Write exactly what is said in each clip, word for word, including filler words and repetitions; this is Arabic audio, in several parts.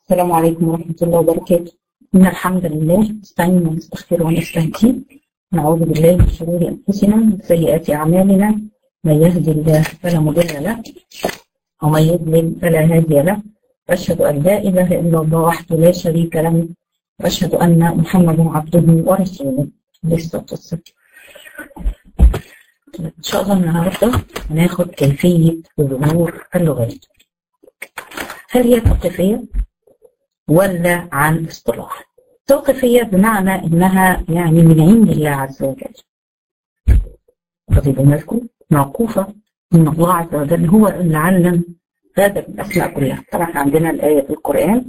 السلام عليكم ورحمة الله وبركاته. إن الحمد لله نستعين ونستغفر ونستهديه، نعوذ بالله من شرور أنفسنا ومن سيئات أعمالنا، من يهدي الله فلا مضل له ومن يضلل فلا هادي له، وأشهد أن لا إله إلا الله وحده لا شريك له، وأشهد أن محمدا عبده ورسوله عليه الصلاة والسلام. إن شاء الله النهارده هناخد كيفية ظهور اللغات، هل هي توقيفية ولا عن اصطلاح؟ توقيفية بمعنى إنها يعني من عند الله عز وجل، خدوا بالكم، موقوفة من الله عز وجل، هو اللي علم هذا الأسماء كلها. طبعا عندنا الآية في القرآن: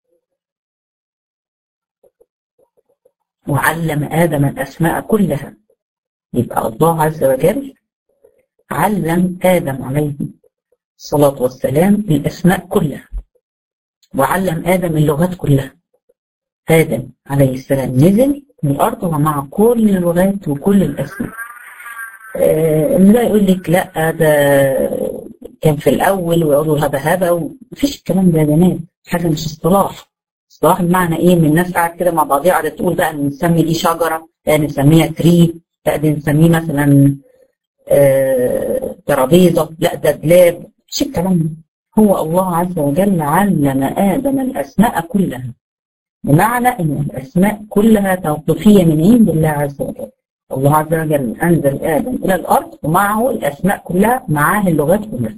وعلم آدم الأسماء كلها، يبقى الله عز وجل علم آدم عليه الصلاة والسلام الأسماء كلها، وعلم آدم اللغات كلها. آدم عليه السلام نزل من الأرض ومع كل اللغات وكل الأسماء. آه لا يقول لك لا ده كان في الأول ويقولوا هذا هذا، ومفيش الكلام ده. بنات حاجة مش اصطلاح. اصطلاح بمعنى إيه؟ من الناس قاعد كده مع بعضيها قاعدة تقول بقى نسمي دي شجرة، لا نسميها تري، لا دي نسميه مثلا آه ترابيزة، لا ده دلاب، مش الكلام ده. هو الله عز وجل علم آدم الأسماء كلها، بمعنى أن الأسماء كلها توقيفية من عند الله عز وجل. الله عز وجل أنزل آدم إلى الأرض ومعه الأسماء كلها، معاه اللغات كلها.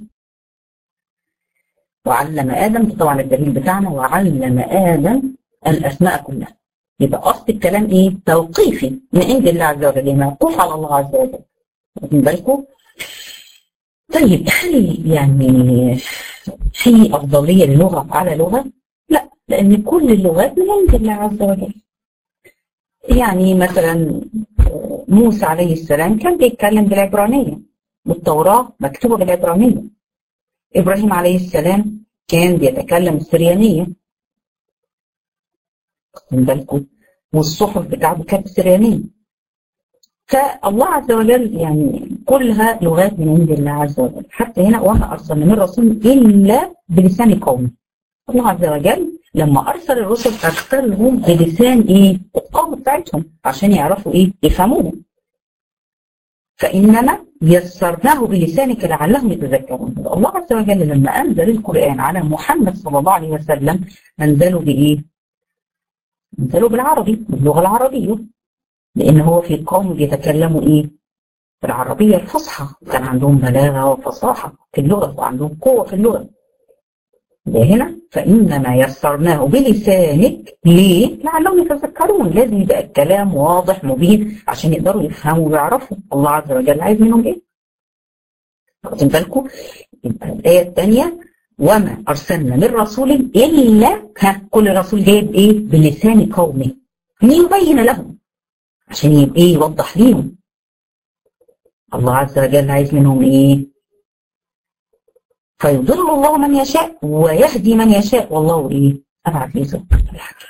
وعلم آدم، طبعا الدليل بتاعنا وعلم آدم الأسماء كلها، يبقى أصل الكلام إيه؟ توقيفي من عند الله عز وجل، موقوف على الله عز وجل. واخدين بالكم؟ طيب هل يعني في أفضلية للغة على لغة؟ لا، لأن كل اللغات من عند الله عز وجل. يعني مثلا موسى عليه السلام كان بيتكلم بالعبرانية، والتوراة مكتوبة بالعبرانية. إبراهيم عليه السلام كان بيتكلم السريانية، خدوا بالكم، والصحف بتاعته كانت سريانية. فالله عز وجل يعني كلها لغات من عند الله عز وجل. حتى هنا وما أرسلنا من رسول إلا بلسان قومه. الله عز وجل لما أرسل الرسل أرسلهم بلسان إيه؟ القوم بتاعتهم، عشان يعرفوا إيه؟ يفهموه. فإنما يسرناه بلسانك لعلهم يتذكرون. الله عز وجل لما أنزل القرآن على محمد صلى الله عليه وسلم أنزله بإيه؟ أنزله بالعربي، باللغة العربية، لأن هو في قوم بيتكلموا إيه؟ بالعربية الفصحى، كان عندهم بلاغة وفصاحة في اللغة وعندهم قوة في اللغة. هنا فإنما يسرناه بلسانك، ليه؟ لعلهم يتذكرون. لازم يبقى الكلام واضح مبين عشان يقدروا يفهموا ويعرفوا الله عز وجل عايز منهم إيه. واخدين بالكم؟ يبقى الآية الثانية: وما أرسلنا من رسول إلا، ها كل رسول جايب إيه؟ بلسان قومه ليبين لهم، عشان يبقى إيه؟ يوضح ليهم الله عز وجل عايز منهم إيه. فيضل الله من يشاء ويهدي من يشاء، والله إيه؟ العزيز الحكيم.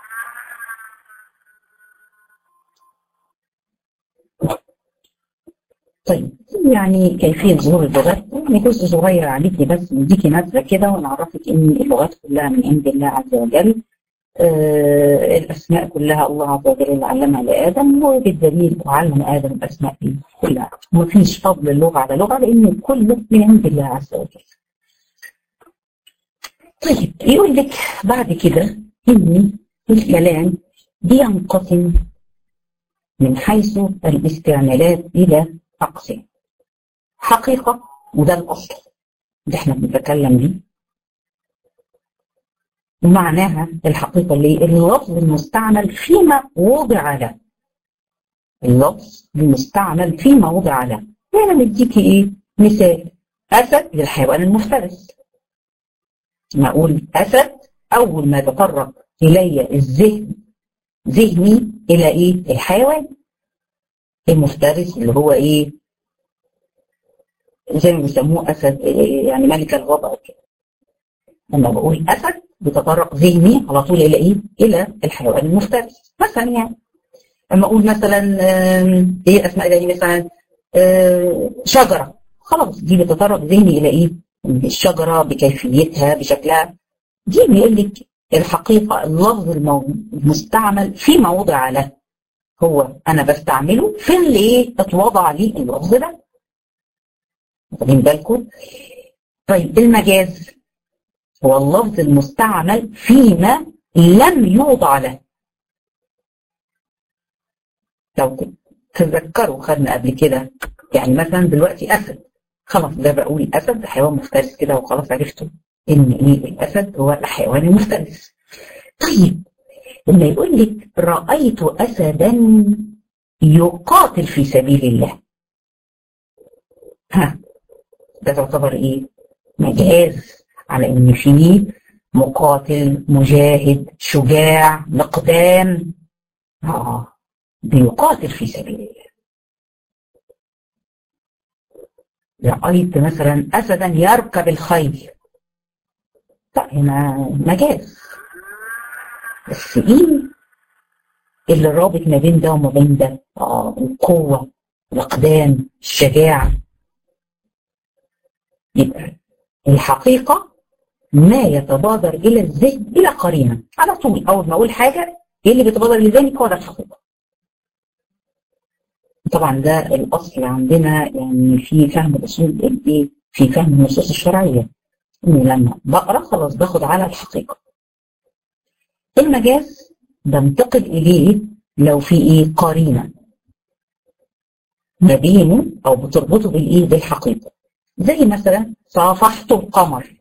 طيب يعني كيفية ظهور اللغات، يعني جزء صغير عليكي بس نديكي نبذة كده ونعرفك إن اللغات كلها من عند الله عز وجل. آه الأسماء كلها الله عز وجل اللي علمها لآدم، وبالدليل وعلم آدم الأسماء دي كلها. ومفيش فضل اللغة على لغة، لأن كله من عند الله عز وجل. طيب يقول لك بعد كده إن الكلام بينقسم من حيث الاستعمالات إلى أقسام: حقيقة، وده الأصل اللي احنا بنتكلم بيه، ومعناها الحقيقة اللي اللفظ المستعمل فيما وضع له. اللفظ المستعمل فيما وضع له. هنا نديكي ايه؟ مثال: أسد للحيوان المفترس. ما أقول أسد، أول ما يتطرق إلي الذهن ذهني إلى إيه؟ الحيوان المفترس اللي هو إيه؟ زي ما بيسموه أسد يعني ملك الغابة كده. لما بقول أسد بتطرق ذهني على طول إلى إيه؟ إلى الحيوان المفترس. مثلا يعني لما أقول مثلا إيه أسماء دي، مثلا شجرة، خلاص دي بتطرق ذهني إلى إيه؟ الشجرة بكيفيتها بشكلها. دي بيقول لك الحقيقة اللفظ المستعمل فيما وضع له، هو أنا بستعمله في اللي إيه اتوضع لي اللفظ ده. واخدين بالكم؟ طيب المجاز هو اللفظ المستعمل فيما لم يوضع له. لو تتذكروا خدنا قبل كده، يعني مثلا دلوقتي أسد، خلاص ده بقول أسد حيوان مفترس كده وخلاص عرفتوا إن إيه الأسد هو الحيوان المفترس. طيب لما يقول لك رأيت أسدا يقاتل في سبيل الله، ها ده تعتبر إيه؟ مجاز على إن فيه مقاتل مجاهد شجاع مقدام آه بيقاتل في سبيل الله. رأيت مثلا أسدا يركب الخيل، لا هنا مجاز، بس ايه اللي رابط ما بين ده وما بين ده؟ اه القوة، الأقدام، الشجاعة. يبقى الحقيقة ما يتبادر إلى الذهن بلا قرينة، على طول أول ما أقول حاجة إيه اللي بيتبادر لذهنك هو ده الحقيقة. طبعا ده الأصل عندنا يعني في فهم الأصول، في فهم النصوص الشرعية، إني لما بقرأ خلاص باخد على الحقيقة. المجاز بنتقل إليه لو في إيه قرينة ما بينه أو بتربطه بالإيه بالحقيقة، زي مثلا صافحت القمر،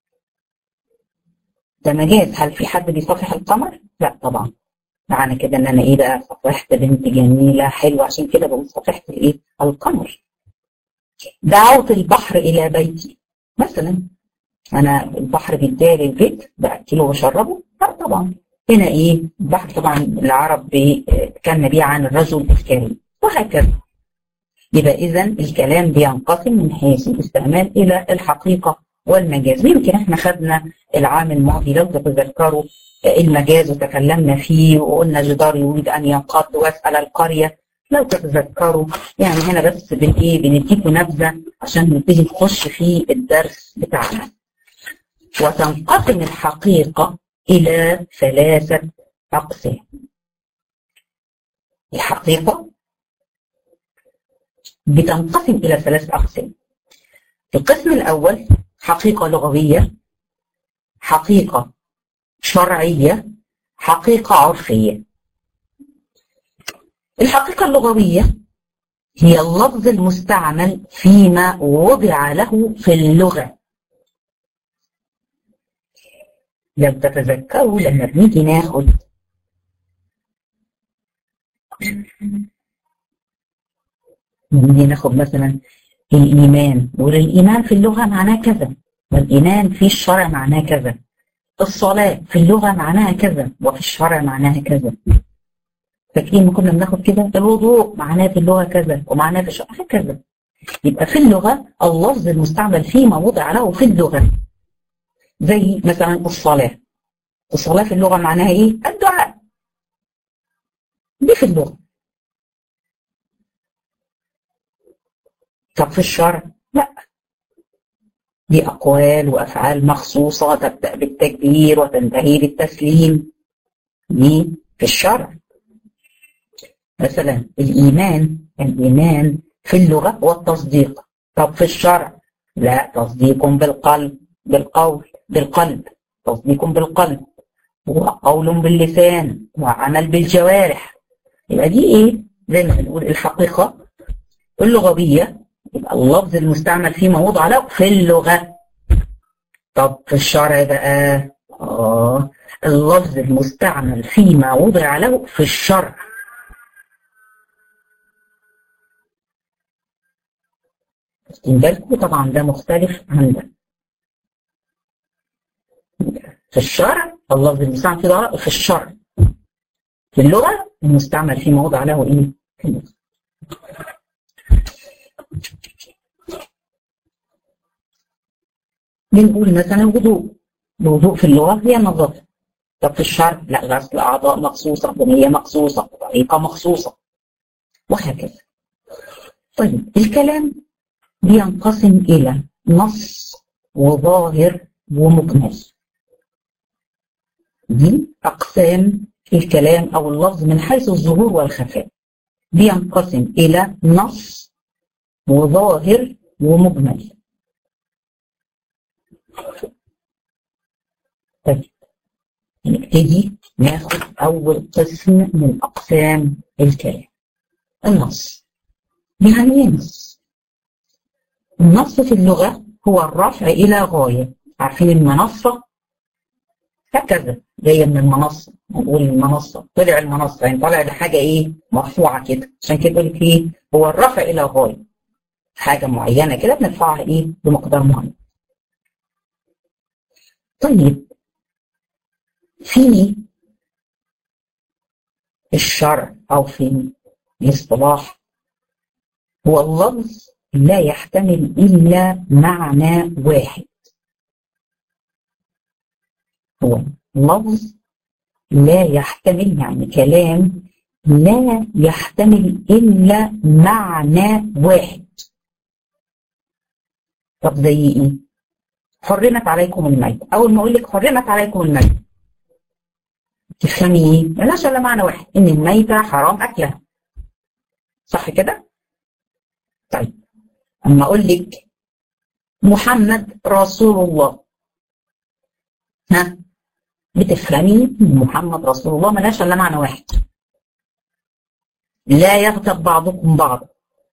ده مجاز. هل في حد بيصافح القمر؟ لا طبعا. معنى كده ان انا ايه بقى صافحت بنت جميله حلوه عشان كده بقول صافحت الايه القمر. دعوت البحر الى بيتي مثلا، انا البحر بيدالي البيت باكله واشربه؟ لا طبعا. هنا ايه البحر طبعا العرب كان بيه عن الرجل الكريم وهكذا. يبقى اذا الكلام بينقسم من حيث الاستعمال الى الحقيقه والمجاز. يمكن احنا خدنا العام الماضي لو تتذكروا المجاز وتكلمنا فيه وقلنا جدار يريد ان ينقض واسال القريه، لو تتذكروا. يعني هنا بس بن ايه بنديكوا نبذه عشان نبتدي نخش في الدرس بتاعنا. وتنقسم الحقيقه الى ثلاثه اقسام. الحقيقه بتنقسم الى ثلاثه اقسام. القسم الاول حقيقه لغويه، حقيقه شرعية، حقيقة عرفية. الحقيقة اللغوية هي اللفظ المستعمل فيما وضع له في اللغة. لو تتذكروا لما بنيجي ناخد بنيجي ناخد مثلا الإيمان، والإيمان في اللغة معناه كذا، والإيمان في الشرع معناه كذا. الصلاة في اللغة معناها كذا وفي الشرع معناها كذا. فاكرين ما كنا بناخد كده؟ الوضوء معناه في اللغة كذا ومعناه في الشرع هكذا. يبقى في اللغة اللفظ المستعمل فيما وضع له في اللغة. زي مثلا الصلاة، الصلاة في اللغة معناها ايه؟ الدعاء، دي في اللغة. طب في الشرع لا، دي أقوال وأفعال مخصوصة تبدأ بالتكبير وتنتهي بالتسليم، دي في الشرع. مثلا الإيمان، الإيمان في اللغة هو التصديق. طب في الشرع لا، تصديق بالقلب، بالقول بالقلب، تصديق بالقلب وقول باللسان وعمل بالجوارح. يبقى دي ايه؟ زي ما بنقول الحقيقة اللغوية، يبقى اللفظ المستعمل فيما وضع له في اللغة. طب في الشرع بقى اه اللفظ المستعمل فيما وضع له في الشرع. واخدين بالكم؟ طبعا ده مختلف عن ده. في الشرع اللفظ المستعمل فيه وضع في الشرع، في اللغة المستعمل فيما وضع له ايه؟ في اللغة. بنقول مثلا الوضوء، الوضوء في اللغة هي النظافة. طب في الشرع لا، غسل أعضاء مخصوصة، بنية مخصوصة، طريقة مخصوصة وهكذا. طيب الكلام بينقسم إلى نص وظاهر ومجمل. دي أقسام الكلام أو اللفظ من حيث الظهور والخفاء، بينقسم إلى نص وظاهر ومجمل. طيب نبتدي ناخد أول قسم من أقسام الكلام، النص. يعني ايه نص؟ النص في اللغة هو الرفع إلى غاية. عارفين المنصة؟ هكذا جاية من المنصة، نقول المنصة، طلع المنصة يعني طالع لحاجة إيه؟ مرفوعة كده، عشان كده بقول لك إيه؟ هو الرفع إلى غاية، حاجة معينة كده بنرفعها إيه؟ بمقدار معين. طيب في الشرع أو في الاصطلاح هو اللفظ لا يحتمل إلا معنى واحد. هو لفظ لا يحتمل يعني كلام لا يحتمل إلا معنى واحد. طب زي إيه؟ حرمت عليكم الميتة. أول ما أقول لك حرمت عليكم الميتة تفهمي إيه؟ ملهاش إلا معنى واحد، إن الميتة حرام أكلها. صح كده؟ طيب أما أقول لك محمد رسول الله، ها؟ بتفهمي محمد رسول الله ملهاش إلا معنى واحد، لا يغتب بعضكم بعضا.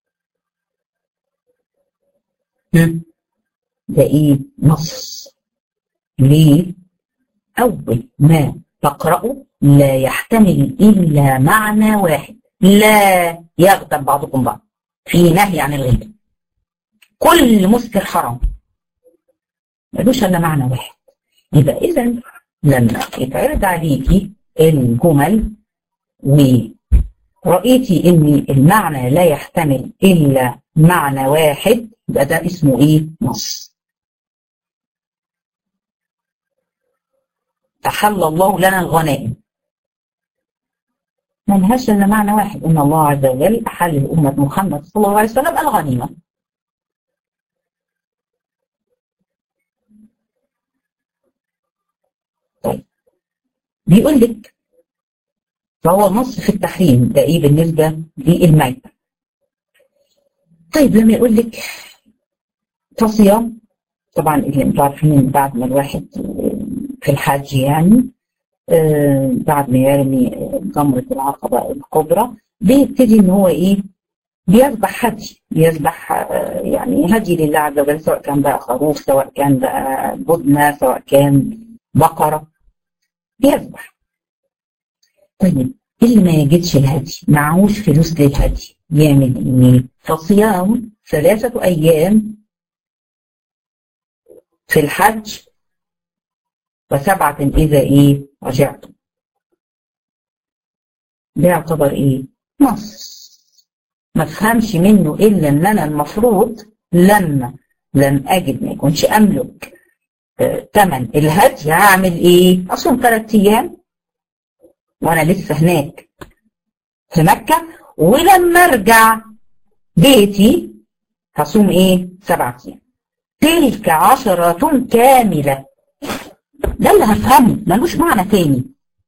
ده ايه؟ نص. ليه؟ اول ما تقرأه لا يحتمل الا معنى واحد، لا يغتب بعضكم بعض، في نهي عن الغيبة، كل مسكر حرام، ملوش الا معنى واحد. يبقى اذا لما يتعرض عليكي الجمل ورأيتي ان المعنى لا يحتمل الا معنى واحد، يبقى ده اسمه ايه؟ نص. أحل الله لنا الغنائم، ملهاش إلا معنى واحد، إن الله عز وجل أحل لأمة محمد صلى الله عليه وسلم الغنيمة. طيب بيقول لك فهو نص في التحريم، ده إيه بالنسبة للميتة. طيب لما يقول لك فصيام، طبعا اللي انتوا عارفين بعد ما الواحد في الحج يعني آه بعد ما يرمي جمرة العقبة الكبرى بيبتدي ان هو ايه؟ بيذبح هدي، بيذبح آه يعني هدي لله عز وجل، سواء كان بقى خروف، سواء كان بقى بدنة، سواء كان بقرة، بيذبح. طيب اللي ما يجدش الهدي، معهوش فلوس للهدي، يعمل ايه؟ فصيام ثلاثة ايام في الحج وسبعة إذا إيه رجعتم. ده يعتبر إيه؟ نص. ما تفهمش منه إلا إن أنا المفروض لما لم أجد، ما يكونش أملك ثمن آه الهدي، هعمل إيه؟ أصوم ثلاث أيام وأنا لسه هناك في مكة، ولما أرجع بيتي هصوم إيه؟ سبعة أيام. تلك عشرة كاملة. ده اللي هفهمه، ملوش معنى تاني،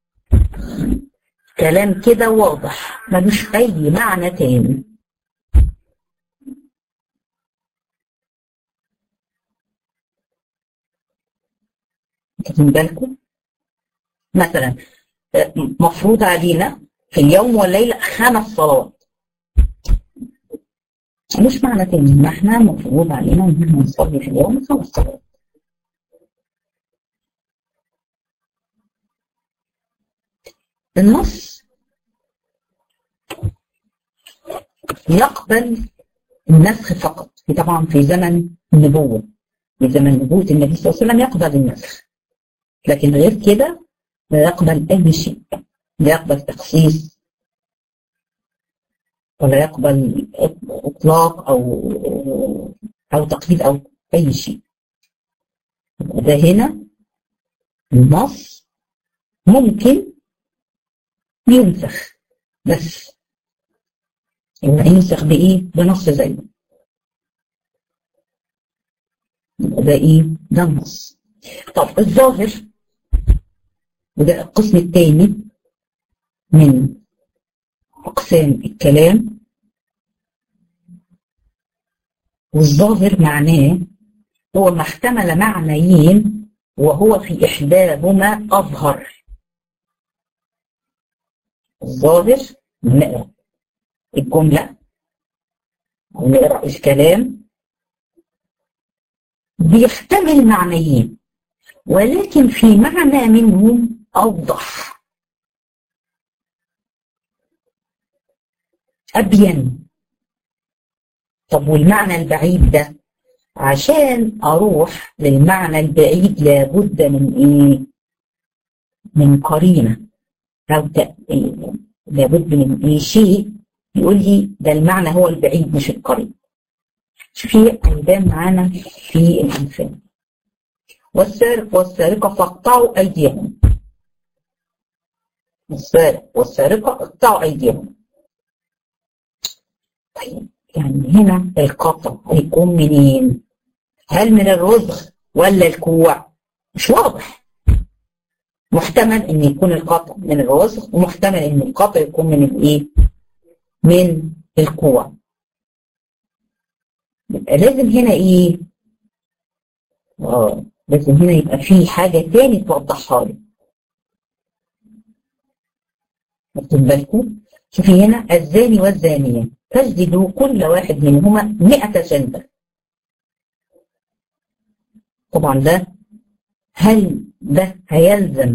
كلام كده واضح ملوش اي معنى تاني. واخدين بالكم؟ مثلا مفروض علينا في اليوم والليلة خمس صلوات، ملوش معنى تاني، ما احنا مفروض علينا ان احنا نصلي في اليوم خمس صلوات. النص يقبل النسخ فقط، طبعا في زمن النبوة، في زمن نبوة النبي صلى الله عليه وسلم يقبل النسخ، لكن غير كده لا يقبل أي شيء، لا يقبل تخصيص ولا يقبل إطلاق أو أو تقييد أو أي شيء. ده هنا النص ممكن ينسخ، بس يبقى ينسخ بإيه؟ بنص زيه. ده إيه؟ ده النص. طب الظاهر وده القسم الثاني من أقسام الكلام. والظاهر معناه هو ما احتمل معنيين وهو في إحداهما أظهر. الظاهر نقرأ الجملة أو نقرأ الكلام بيحتمل معنيين، ولكن في معنى منهم أوضح أبين. طب والمعنى البعيد ده عشان أروح للمعنى البعيد لابد من إيه؟ من قرينة أو لابد من إيه شيء يقول لي ده المعنى هو البعيد مش القريب. شوفي هيبان معانا في الأمثلة. والسارق والسارقة فاقطعوا أيديهم. السارق والسارقة اقطعوا أيديهم. طيب يعني هنا القطع هيكون منين؟ هل من الرزغ ولا الكوع؟ مش واضح. محتمل ان يكون القطع من الرزغ، ومحتمل ان القطع يكون من الايه؟ من الكوع. يبقى لازم هنا ايه؟ اه لازم هنا يبقى في حاجة تاني توضحها لي. واخدين بالكم؟ شوفي هنا الزاني والزانية فاجلدوا كل واحد منهما مئة جلدة. طبعا ده هل ده هيلزم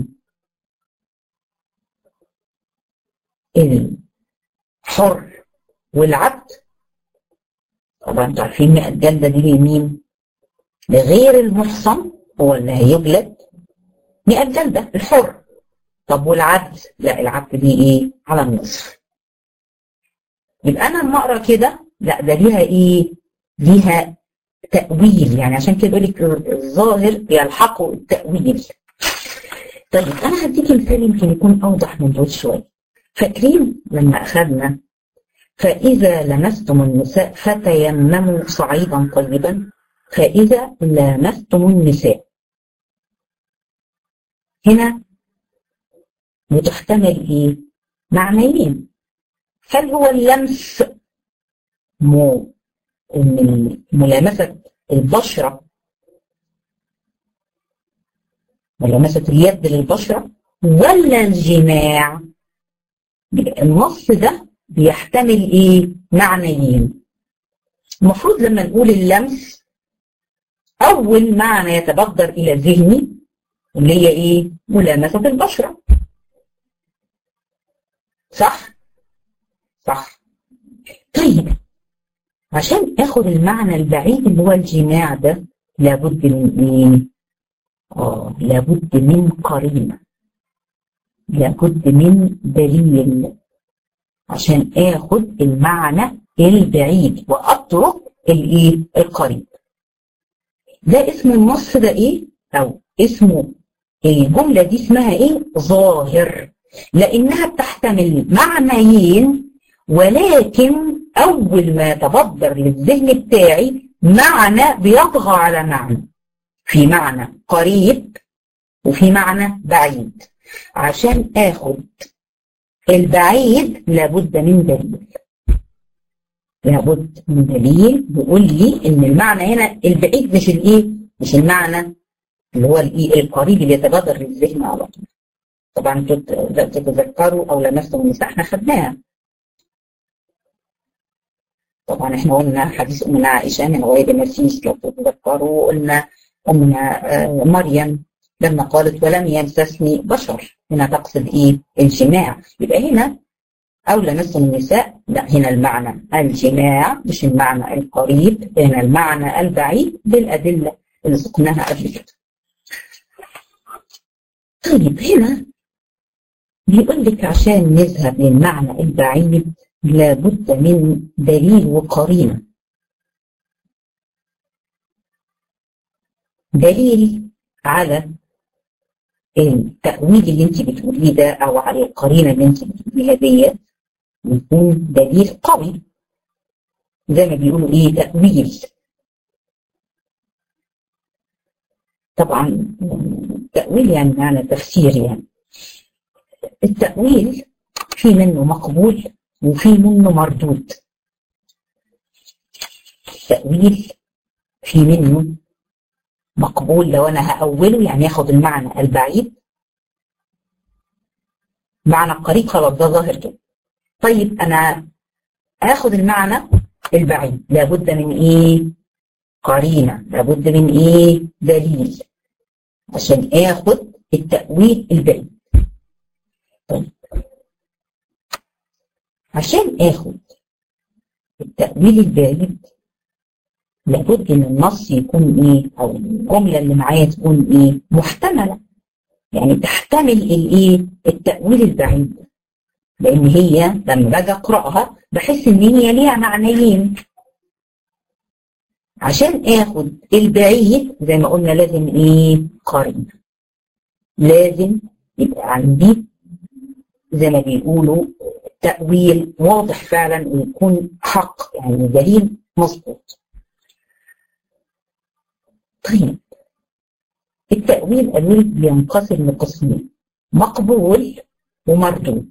الحر والعبد؟ طبعا انتوا عارفين مئة جلدة دي لمين؟ لغير المحصن هو اللي هيجلد مئة جلدة الحر. طب والعبد؟ لا العبد دي ايه؟ على النصف. يبقى انا لما اقرا كده لا ده ليها ايه؟ ليها تأويل، يعني عشان كده بيقول لك الظاهر يلحقه التأويل. طيب انا هديك مثال يمكن يكون اوضح من دول شويه. فاكرين لما اخذنا فاذا لمستم النساء فتيمموا صعيدا طيبا؟ فاذا لمستم النساء هنا بتحتمل ايه؟ معنيين. هل هو اللمس مو من ملامسة البشرة، ملامسة اليد للبشرة، ولا الجماع؟ النص ده بيحتمل ايه؟ معنيين. المفروض لما نقول اللمس اول معنى يتبادر الى ذهني اللي هي ايه؟ ملامسة البشرة. صح؟ صح. طيب عشان اخد المعنى البعيد اللي هو الجماع ده لابد من ايه؟ اه لابد من قرينة، لابد من دليل عشان اخد المعنى البعيد واترك الايه؟ القريب. ده اسم النص ده ايه؟ او اسمه الجملة دي اسمها ايه؟ ظاهر، لانها بتحتمل معنيين، ولكن اول ما يتبادر للذهن بتاعي معنى بيطغى على معنى، في معنى قريب وفي معنى بعيد. عشان اخد البعيد لابد من دليل، لابد من دليل بيقول لي ان المعنى هنا البعيد مش الايه؟ مش المعنى اللي هو الايه؟ القريب اللي يتبادر للذهن على طول. طبعا تتذكروا او لمستم النساء احنا خدناها. طبعا احنا قلنا حديث امنا عائشه من غير مسيس لو تتذكروا، قلنا امنا مريم لما قالت ولم يمسسني بشر، هنا تقصد ايه؟ الجماع. يبقى هنا او لمستم النساء لا، هنا المعنى الجماع مش المعنى القريب، هنا المعنى البعيد بالادله اللي سقناها قبل كده. طيب هنا بيقول لك عشان نذهب للمعنى البعيد لابد من دليل وقرينة. دليل على التأويل اللي انت بتقوليه ده او على القرينة اللي انت بتقوليها دي يكون دليل قوي، زي ما بيقولوا ايه؟ تأويل. طبعا تأويل يعني معنى تفسير يعني. التأويل في منه مقبول وفي منه مردود. التأويل في منه مقبول لو أنا هأوله يعني ياخد المعنى البعيد، معنى القريب خلاص ده ظاهر كده. طيب أنا هاخد المعنى البعيد لابد من إيه؟ قرينة، لابد من إيه؟ دليل عشان آخد التأويل البعيد. طيب عشان آخد التأويل البعيد لابد ان النص يكون ايه، او الجمله اللي معايا تكون ايه، محتمله، يعني تحتمل الايه، التأويل البعيد، لان هي لما باجي اقراها بحس ان هي ليها معنيين. عشان اخد البعيد زي ما قلنا لازم ايه، قرينه، لازم يبقى عندي زي ما بيقولوا تأويل واضح فعلا ويكون حق، يعني دليل مظبوط. طيب التأويل قالوا بينقسم لقسمين، مقبول ومردود.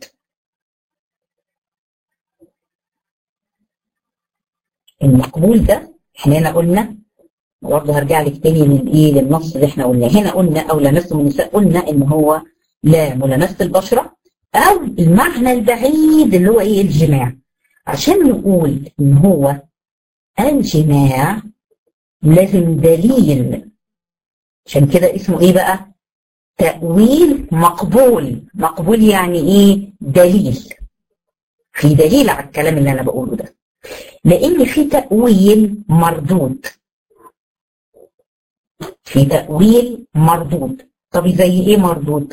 المقبول ده احنا هنا قلنا، برضه هرجع لك تاني للايه، للنص اللي احنا قلنا هنا، قلنا او لمسه النساء، قلنا ان هو لا ملامسه البشره او المعنى البعيد اللي هو ايه، الجماع. عشان نقول ان هو الجماع لازم دليل، عشان كده اسمه ايه بقى، تأويل مقبول. مقبول يعني ايه، دليل، في دليل على الكلام اللي انا بقوله ده. لان في تأويل مردود، في تأويل مردود. طب زي ايه مردود؟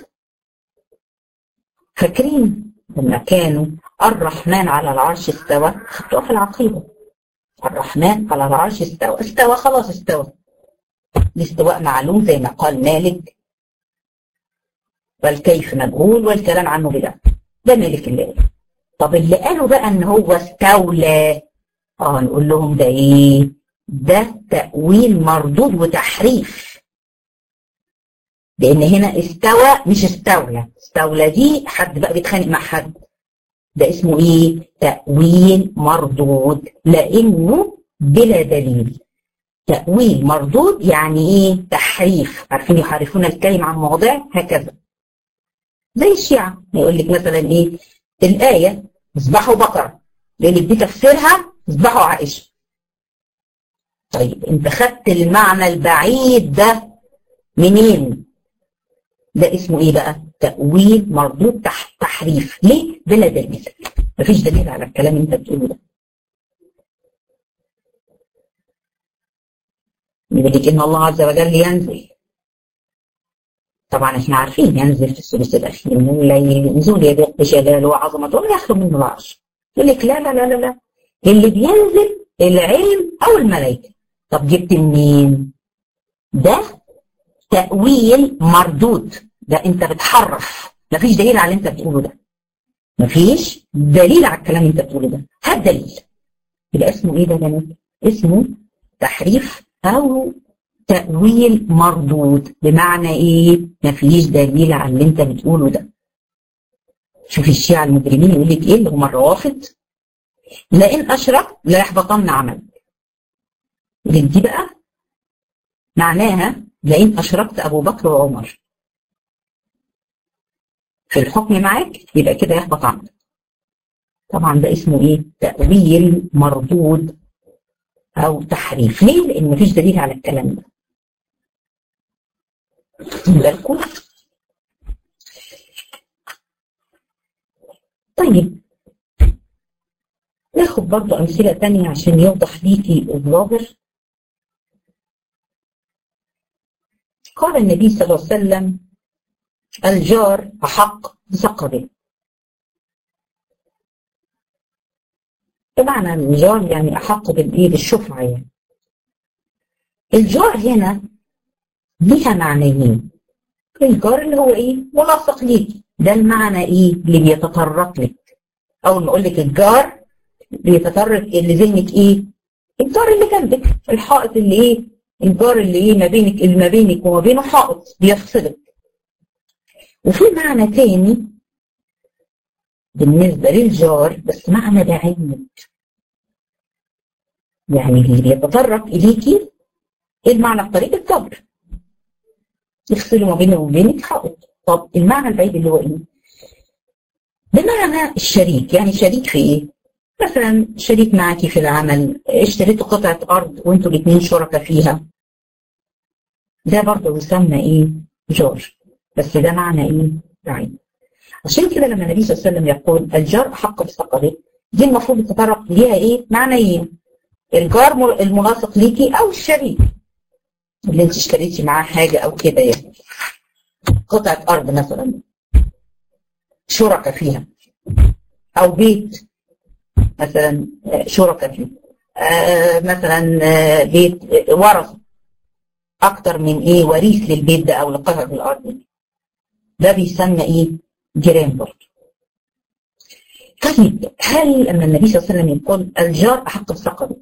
فاكرين لما كانوا الرحمن على العرش استوى، خدتوها في العقيدة، الرحمن على العرش استوى، استوى خلاص استوى، الاستواء معلوم زي ما قال مالك، والكيف مجهول والكلام عنه بلا، ده مالك اللي قال. طب اللي قالوا بقى ان هو استولى، اه نقول لهم ده ايه، ده تأويل مردود وتحريف. لان هنا استوى مش استولى، استولى دي حد بقى بيتخانق مع حد، ده اسمه ايه، تأويل مردود لانه بلا دليل. تأويل مردود يعني ايه، تحريف، عارفين يحرفون الكلمة عن مواضعه هكذا. زي الشيعة يقول لك مثلا ايه، الآية اذبحوا بقرة، يقول لك دي تفسيرها اذبحوا عائشة. طيب انت خدت المعنى البعيد ده منين؟ ده اسمه ايه بقى، تأويل مردود تح تحريف. ليه؟ بلا دليل، مفيش دليل على الكلام اللي انت بتقوله ده. يقول لك ان الله عز وجل ينزل، طبعا احنا عارفين ينزل في الثلث الاخير من الليل، نزول يليق بجلاله وعظمته ولا يخلو منه العرش. يقول لك لا لا لا لا لا، اللي بينزل العلم او الملائكه. طب جبت منين؟ ده تأويل مردود، ده انت بتحرف، مفيش دليل على اللي انت بتقوله ده، مفيش دليل على الكلام اللي انت بتقوله ده، هات دليل. يبقى اسمه ايه ده يا بنات؟ اسمه تحريف او تأويل مردود، بمعنى ايه؟ مفيش دليل على اللي انت بتقوله ده. شوف الشيعة المجرمين يقول لك ايه اللي هم الروافض، لئن اشرك لا يحبطن عملك. دي بقى معناها لئن اشركت ابو بكر وعمر في الحكم معاك يبقى كده يحبط عملك. طبعا ده اسمه ايه؟ تأويل مردود او تحريف. ليه؟ لان مفيش دليل على الكلام ده. بالكم؟ طيب ناخد برضو امثله تانية عشان يوضح ليكي الظاهر. قال النبي صلى الله عليه وسلم الجار احق بثقبه. طبعا الجار يعني احق بالايه، بالشفعه. يعني الجار هنا ليها معنيين. الجار اللي هو ايه، ملاصق ليكي، ده المعنى ايه اللي بيتطرق لك. اول ما اقول لك الجار بيتطرق اللي ذهنك ايه، الجار اللي جنبك، الحائط اللي ايه، الجار اللي ايه ما بينك، اللي ما بينك وما بينه حائط بيفصلك. وفي معنى تاني بالنسبة للجار بس معنى بعيد، يعني اللي بيتطرق إليكي إيه المعنى بطريقة صبر، يفصلوا ما بينه وبينك حائط. طب المعنى البعيد اللي هو إيه؟ بمعنى الشريك، يعني شريك في إيه؟ مثلا شريك معاكي في العمل، اشتريتوا قطعة أرض وانتوا الاثنين شركاء فيها، ده برضه يسمى إيه؟ جار، بس ده معنى إيه؟ بعيد. عشان كده لما النبي صلى الله عليه وسلم يقول الجار أحق بثقله، دي المفروض يتطرق ليها إيه؟ معنيين، الجار الملاصق ليكي أو الشريك اللي انت اشتريتي معاه حاجة أو كده، يعني قطعة أرض مثلا شركاء فيها، أو بيت مثلا شركاء فيه، آه مثلا آه بيت ورث أكتر من إيه وريث للبيت ده أو لقطعة الأرض دي، ده بيسمى إيه؟ جيران برضه. طيب هل لما النبي صلى الله عليه وسلم يقول الجار أحق بثقله،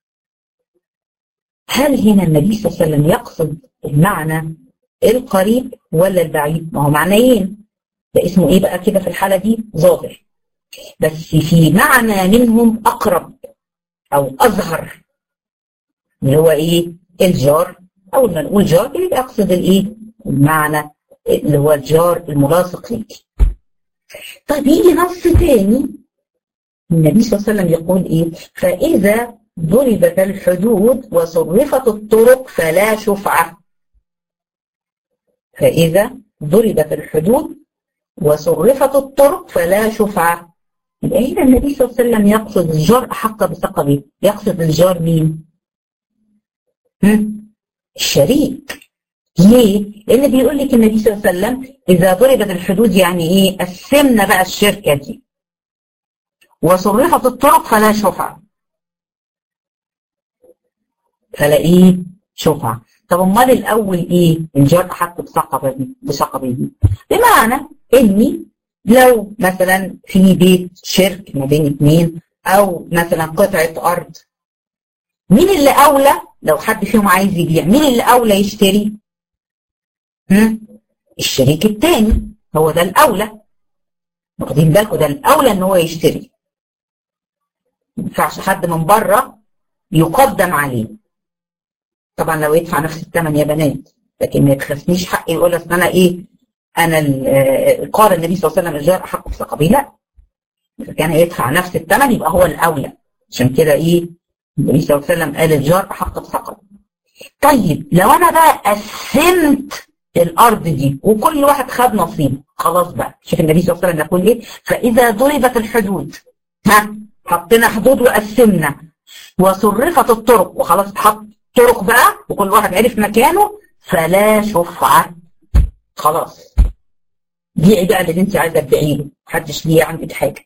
هل هنا النبي صلى الله عليه وسلم يقصد المعنى القريب ولا البعيد؟ ما هو معنيين، ده اسمه ايه بقى كده في الحالة دي؟ ظاهر، بس في معنى منهم أقرب أو أظهر اللي هو ايه؟ الجار. أول ما نقول جار يبقى أقصد الايه؟ المعنى اللي هو الجار الملاصق ليك. طيب يجي نص تاني النبي صلى الله عليه وسلم يقول ايه؟ فإذا ضربت الحدود وصرفت الطرق فلا شفعة. فإذا ضربت الحدود وصرفت الطرق فلا شفعة، يبقى هنا النبي صلى الله عليه وسلم يقصد الجار أحق بثقله، يقصد الجار مين؟ هم؟ الشريك. ليه؟ لأن بيقول لك النبي صلى الله عليه وسلم إذا ضربت الحدود يعني إيه؟ قسمنا بقى الشركة دي، وصرفت الطرق فلا شفعة، فلا ايه؟ شفعة. طب امال الاول ايه؟ الجار احق بثقبه بثقبه، بمعنى اني لو مثلا في بيت شرك ما بين اثنين او مثلا قطعة ارض، مين اللي اولى لو حد فيهم عايز يبيع؟ مين اللي اولى يشتري؟ هم؟ الشريك الثاني هو ده الاولى، واخدين بالكم؟ ده الاولى ان هو يشتري، ما ينفعش حد من بره يقدم عليه. طبعا لو يدفع نفس الثمن يا بنات، لكن ما يتخسنيش حقي يقول اصل انا ايه؟ انا قال النبي صلى الله عليه وسلم الجار احق بثقبه، لا، اذا كان يدفع نفس الثمن يبقى هو الاولى. عشان كده ايه؟ النبي صلى الله عليه وسلم قال الجار احق بثقبه. طيب لو انا بقى قسمت الارض دي وكل واحد خد نصيبه، خلاص بقى شوف النبي صلى الله عليه وسلم يقول ايه؟ فاذا ضربت الحدود، ها حطينا حدود وقسمنا وصرفت الطرق وخلاص اتحط طرق بقى وكل واحد عرف مكانه، فلا شفعة. خلاص بيعي بقى اللي انت عايزه تبيعيه له، محدش ليه عندك حاجه.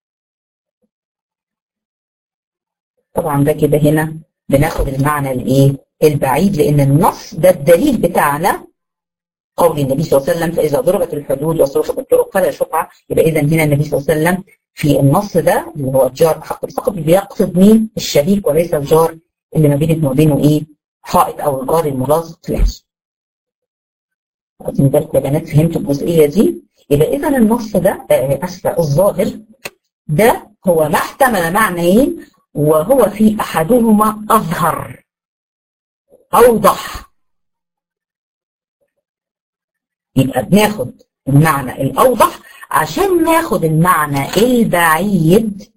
طبعا ده كده هنا بناخد المعنى الايه؟ البعيد، لان النص ده الدليل بتاعنا قول النبي صلى الله عليه وسلم فاذا ضربت الحدود وصرفت الطرق فلا شفعة. يبقى اذا هنا النبي صلى الله عليه وسلم في النص ده اللي هو الجار احق بثقبه بيقصد مين؟ الشريك، وليس الجار اللي ما بينك وبينه ايه؟ حائط او الجار الملاصق له. واخدين بالكم يا بنات؟ فهمتوا الجزئيه دي؟ يبقى اذا النص ده اسفه الظاهر ده هو ما احتمل معنيين، وهو في احدهما اظهر اوضح. يبقى بناخد المعنى الاوضح عشان ناخد المعنى البعيد.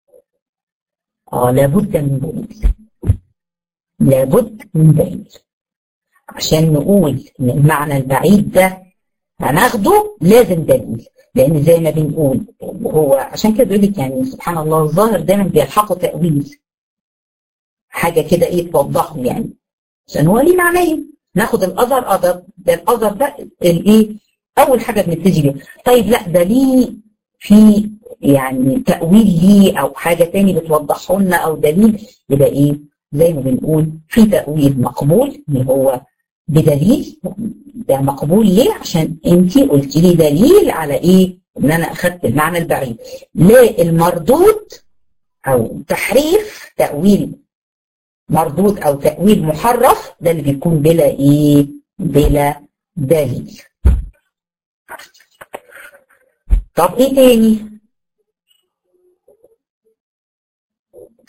اه لابد من دليل، لابد من دليل عشان نقول ان المعنى البعيد ده هناخده لازم دليل. لان زي ما بنقول هو عشان كده بيقول لك يعني سبحان الله الظاهر دايما بيلحقوا تأويل حاجه كده ايه توضحه، يعني عشان هو ليه معنيين. ناخد الاثر اثر ده الاثر ده الايه اول حاجه بنبتدي بيها. طيب لا ده ليه في يعني تأويل ليه او حاجه تاني بتوضحه لنا او دليل، يبقى ايه زي ما بنقول في تأويل مقبول اللي هو بدليل. ده مقبول ليه؟ عشان انتي قلت لي دليل على ايه؟ ان انا اخدت المعنى البعيد. لا المردود او تحريف، تأويل مردود او تأويل محرف ده اللي بيكون بلا ايه؟ بلا دليل. طب ايه تاني؟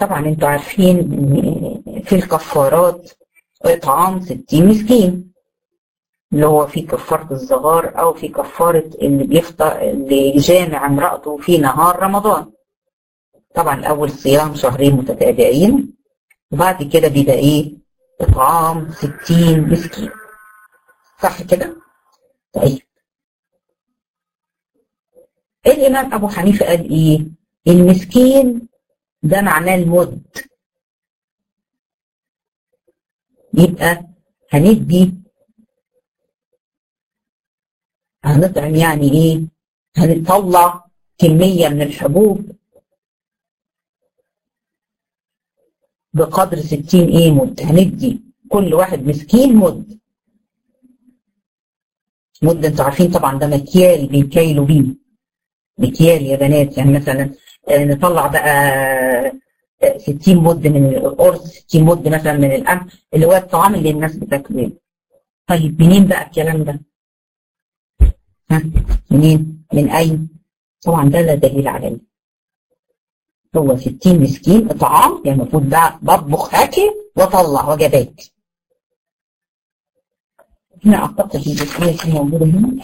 طبعا انتوا عارفين ان في الكفارات اطعام ستين مسكين، اللي هو في كفارة الظهار او في كفارة اللي بيفطر اللي جامع امرأته في نهار رمضان. طبعا الاول صيام شهرين متتابعين، وبعد كده بيبقى ايه؟ اطعام ستين مسكين، صح كده؟ طيب الامام ابو حنيفة قال ايه؟ المسكين ده معناه المد، يبقى هندي هنطعم يعني ايه؟ هنطلع كمية من الحبوب بقدر ستين ايه مد، هندي كل واحد مسكين مد. مد انتوا عارفين طبعا ده مكيال بيكيلوا بيه، مكيال يا بنات. يعني مثلا نطلع بقى ستين مد من القرص، ستين مد مثلا من القمح، اللي هو الطعام اللي الناس بتاكله. طيب منين بقى الكلام ده؟ ها منين؟ من اين؟ طبعا ده لا دليل عليه. هو ستين مسكين اطعام، يعني المفروض بقى بطبخ اكل واطلع وجبات. هنا اعتقد الجزئيه دي موجوده هنا.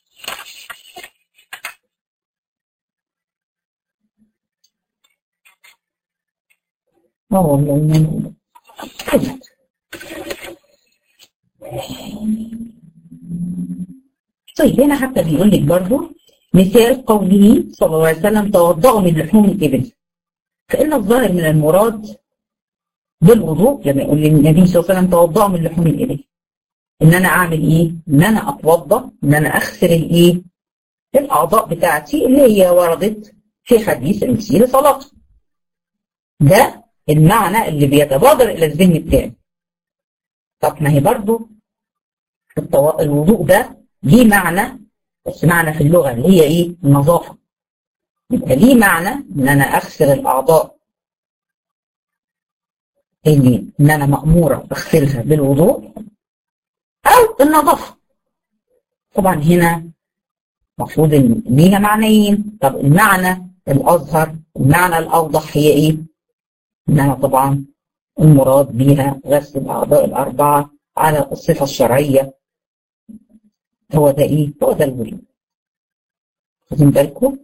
اه والله. طيب هنا حتى بيقول لك برضه مثال قوله صلى الله عليه وسلم توضؤوا من لحوم الابل، فإن الظاهر من المراد بالوضوء لما يقول للنبي صلى الله عليه وسلم توضؤوا من لحوم الابل، ان انا اعمل ايه؟ ان انا اتوضا، ان انا اغسل الايه؟ الاعضاء بتاعتي اللي هي وردت في حديث المسيء صلاته. ده المعنى اللي بيتبادر الى الذهن بتاعي. طب ما هي برضه الوضوء ده ليه معنى، بس معنى في اللغه اللي هي ايه؟ النظافه. يبقى ليه معنى ان انا اغسل الاعضاء اللي ان انا ماموره اغسلها بالوضوء، او النظافه. طبعا هنا المفروض ان ليها معنيين. طب المعنى الاظهر، المعنى الاوضح هي ايه؟ ان انا طبعا المراد بيها غسل الاعضاء الاربعه على الصفه الشرعيه. هو ده ايه؟ هو ده الوضوء. واخدين بالكم؟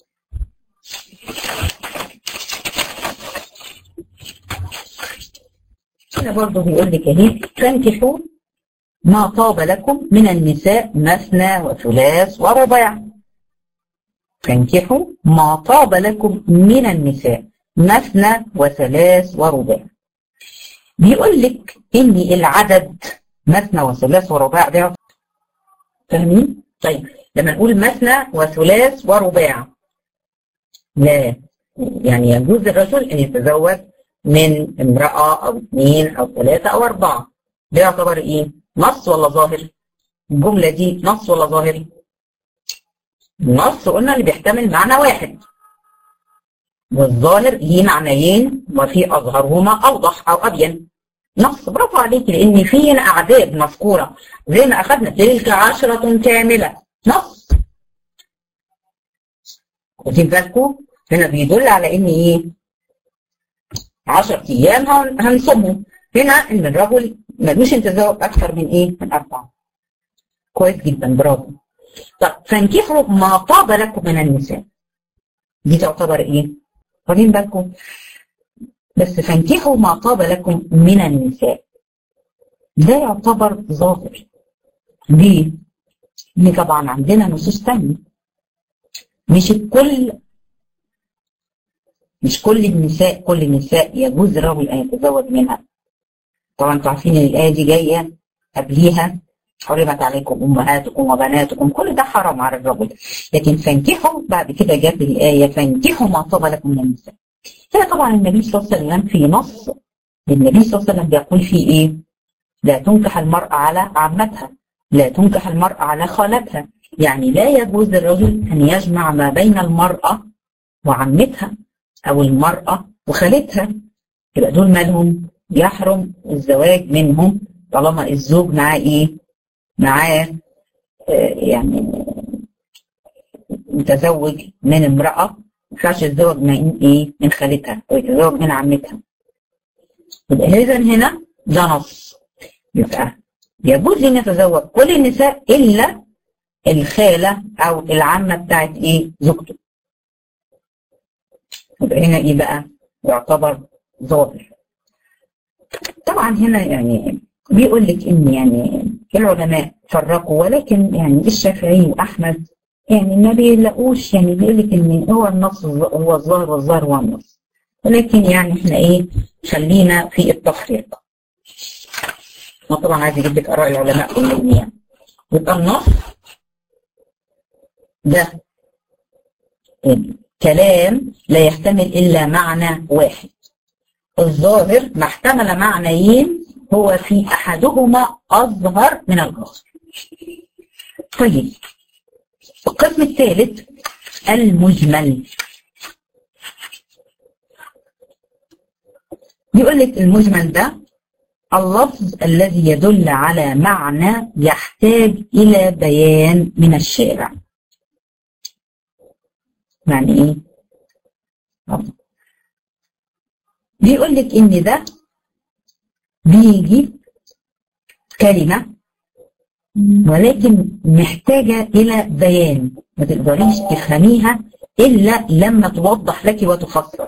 هنا برضه بيقول لك اهي فانكحوا ما طاب لكم من النساء مثنى وثلاث ورباع. فانكحوا ما طاب لكم من النساء مثنى وثلاث ورباع. بيقول لك ان العدد مثنى وثلاث ورباع ده فاهمين؟ طيب لما نقول مثنى وثلاث ورباع، لا يعني يجوز الرجل ان يتزوج من امرأة او اثنين او ثلاثة او اربعة. ده يعتبر ايه؟ نص ولا ظاهر؟ الجملة دي نص ولا ظاهر؟ النص قلنا اللي بيحتمل معنى واحد، والظاهر ليه معنيين وفي اظهرهما اوضح او ابين. نص، برافو عليكي، لان في هنا اعداد مذكورة زي ما اخذنا تلك عشرة كاملة، نص. واخدين بالكم؟ هنا بيدل على ان ايه؟ عشرة ايام هنصومهم. هنا ان الرجل ملوش يتزوج اكثر من ايه؟ من اربعة. كويس جدا، برافو. طب فانكحوا ما طاب لكم من النساء، دي تعتبر ايه؟ واخدين بالكم؟ بس فانكحوا ما طاب لكم من النساء ده يعتبر ظاهر. ليه؟ لان طبعا عندنا نصوص ثانيه. مش الكل مش كل النساء كل النساء يجوز الرجل ان يتزوج منها. طبعا انتوا عارفين ان الايه دي جايه قبليها حرمت عليكم امهاتكم وبناتكم، كل ده حرام على الرجل. لكن فانكحوا بعد كده جت الايه فانكحوا ما طاب لكم من النساء. هنا طبعا النبي صلى الله عليه وسلم في نص النبي صلى الله عليه وسلم بيقول فيه ايه؟ لا تنكح المرأة على عمتها، لا تنكح المرأة على خالتها. يعني لا يجوز للرجل ان يجمع ما بين المرأة وعمتها او المرأة وخالتها. يبقى دول مالهم؟ يحرم الزواج منهم طالما الزوج معاه ايه؟ معاه آه يعني متزوج من امرأة ينفعش يتزوج من ايه؟ من خالتها او يتزوج من عمتها. يبقى اذا هنا ده نص، يبقى يجوز ان يتزوج كل النساء الا الخاله او العمه بتاعت ايه؟ زوجته. يبقى هنا ايه بقى؟ يعتبر ظاهر. طبعا هنا يعني بيقول لك ان يعني العلماء فرقوا، ولكن يعني الشافعي واحمد يعني ما بيلاقوش، يعني بيقول لك ان هو النص هو الظاهر والظاهر هو النص، ولكن يعني احنا ايه خلينا في التفريق. وطبعا عايز اجيب لك اراء العلماء كلهم يعني. يبقى النص ده كلام لا يحتمل الا معنى واحد. الظاهر ما احتمل معنيين هو في احدهما اظهر من الاخر. طيب القسم الثالث المجمل. يقول لك المجمل ده اللفظ الذي يدل على معنى يحتاج الى بيان من الشارع. يعني ايه؟ بيقول لك ان ده بيجي كلمة ولكن محتاجة الى بيان، ما تقدريش تفهميها الا لما توضح لك وتفسر.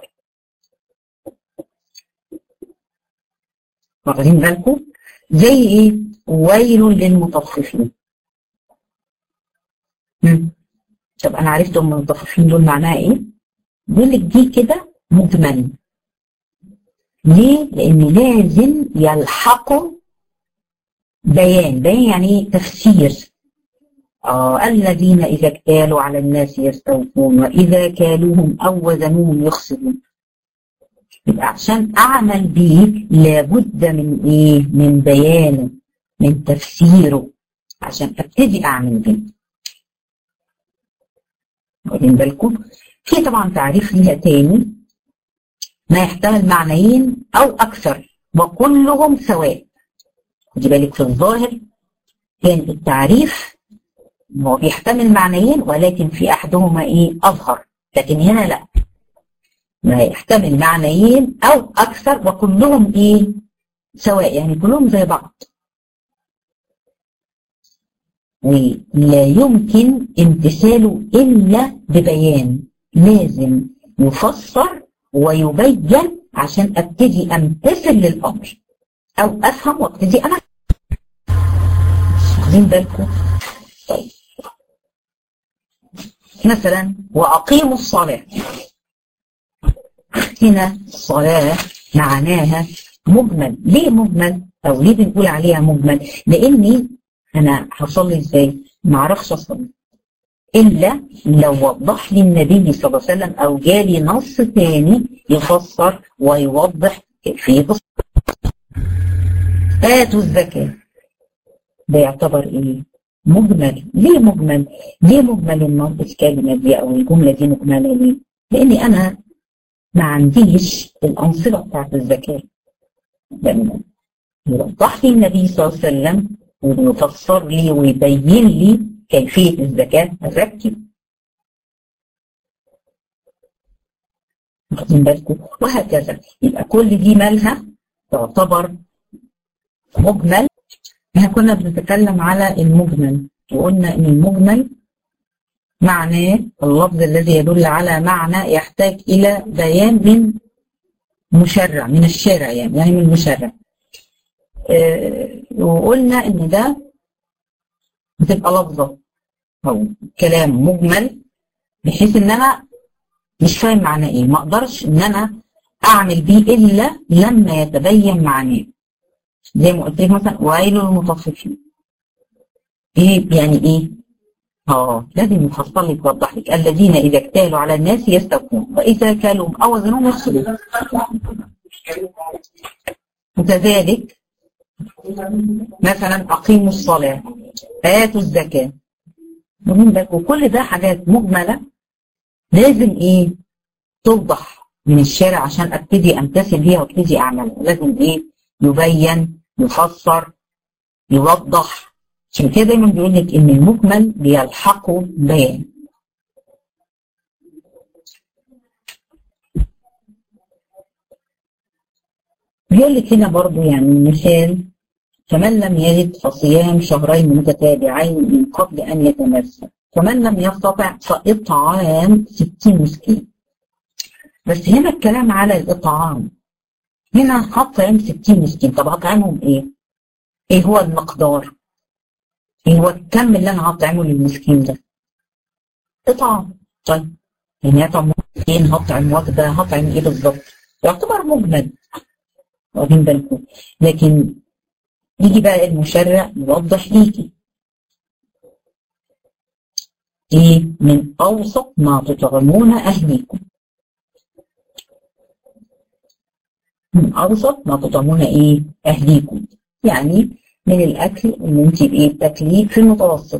واخدين بالكم؟ زي ايه؟ ويل للمطففين. امم طب انا عرفت ام المطففين دول معناها ايه؟ بيقول لك دي كده مجمل. ليه؟ لان لازم يلحقوا بيان. بيان يعني ايه؟ تفسير. اه الذين اذا اكتالوا على الناس يستوفون واذا كالوهم او وزنوهم يخسرون. يبقى عشان اعمل بيه لابد من ايه؟ من بيانه، من تفسيره، عشان ابتدي اعمل بيه. واخدين بالكم؟ في طبعا تعريف ليها تاني، ما يحتمل معنيين او اكثر وكلهم سواء. خدي بالك في الظاهر كان التعريف هو بيحتمل معنيين ولكن في احدهما ايه؟ اظهر، لكن هنا لا، ما يحتمل معنيين او اكثر وكلهم ايه؟ سواء، يعني كلهم زي بعض. ولا يمكن امتثاله الا ببيان، لازم يفسر ويبين عشان ابتدي امتثل للامر او افهم وابتدي انا. واخدين بالكم؟ طيب مثلا واقيموا الصلاه، هنا الصلاه معناها مجمل. ليه مجمل؟ او ليه بنقول عليها مجمل؟ لاني انا هصلي ازاي؟ ما اعرفش اصلي الا لو وضح لي النبي صلى الله عليه وسلم او جالي نص ثاني يفسر ويوضح كيفيه الصلاه. آتوا الزكاة ده يعتبر ايه؟ مجمل. ليه مجمل؟ ليه مجمل الكلمة دي او الجملة دي مجملة ليه؟ لاني انا ما عنديش الانصبة بتاعت الزكاة. لما يوضح لي النبي صلى الله عليه وسلم ويفسر لي ويبين لي كيفية الزكاة أزكي. واخدين بالكم؟ وهكذا. يبقى كل دي مالها تعتبر مجمل. احنا كنا بنتكلم على المجمل وقلنا ان المجمل معناه اللفظ الذي يدل على معنى يحتاج الى بيان من مشرع، من الشارع يعني يعني من المشرع. اه وقلنا ان ده بتبقى لفظه او كلام مجمل بحيث ان انا مش فاهم معناه ايه، ما اقدرش ان انا اعمل بيه الا لما يتبين معناه. زي ما قلت لك مثلا ويل للمطففين. ايه يعني ايه؟ اه لازم يفصل لك يوضح لك الذين اذا اكتالوا على الناس يستوفون واذا كالوهم او وزنوهم يخسرون. وكذلك مثلا اقيموا الصلاه، اتوا الزكاه. وكل ده حاجات مجمله لازم ايه؟ توضح من الشارع عشان ابتدي امتثل بيها وابتدي اعملها. لازم ايه؟ يبين، يفسر، يوضح. عشان كده دايما بيقول لك ان المجمل بيلحقه بيان. بيقول لك هنا برضو يعني مثال: فمن لم يجد فصيام شهرين متتابعين من قبل أن يتمثل، فمن لم يستطع فإطعام ستين مسكين. بس هنا الكلام على الإطعام، هنا هطعم ستين مسكين. طب هطعمهم إيه؟ إيه هو المقدار؟ إيه هو الكم اللي أنا هطعمه للمسكين ده؟ إطعام. طيب يعني هطعم مسكين، هطعم وجبة، هطعم إيه بالظبط؟ يعتبر مجمد، واخدين بالكم؟ لكن يجي بقى المشرع يوضح ليكي ايه من اوسط ما تطعمون اهليكم، من اوسط ما تطعمون ايه اهليكم، يعني من الاكل اللي انت بايه بتاكليه في المتوسط.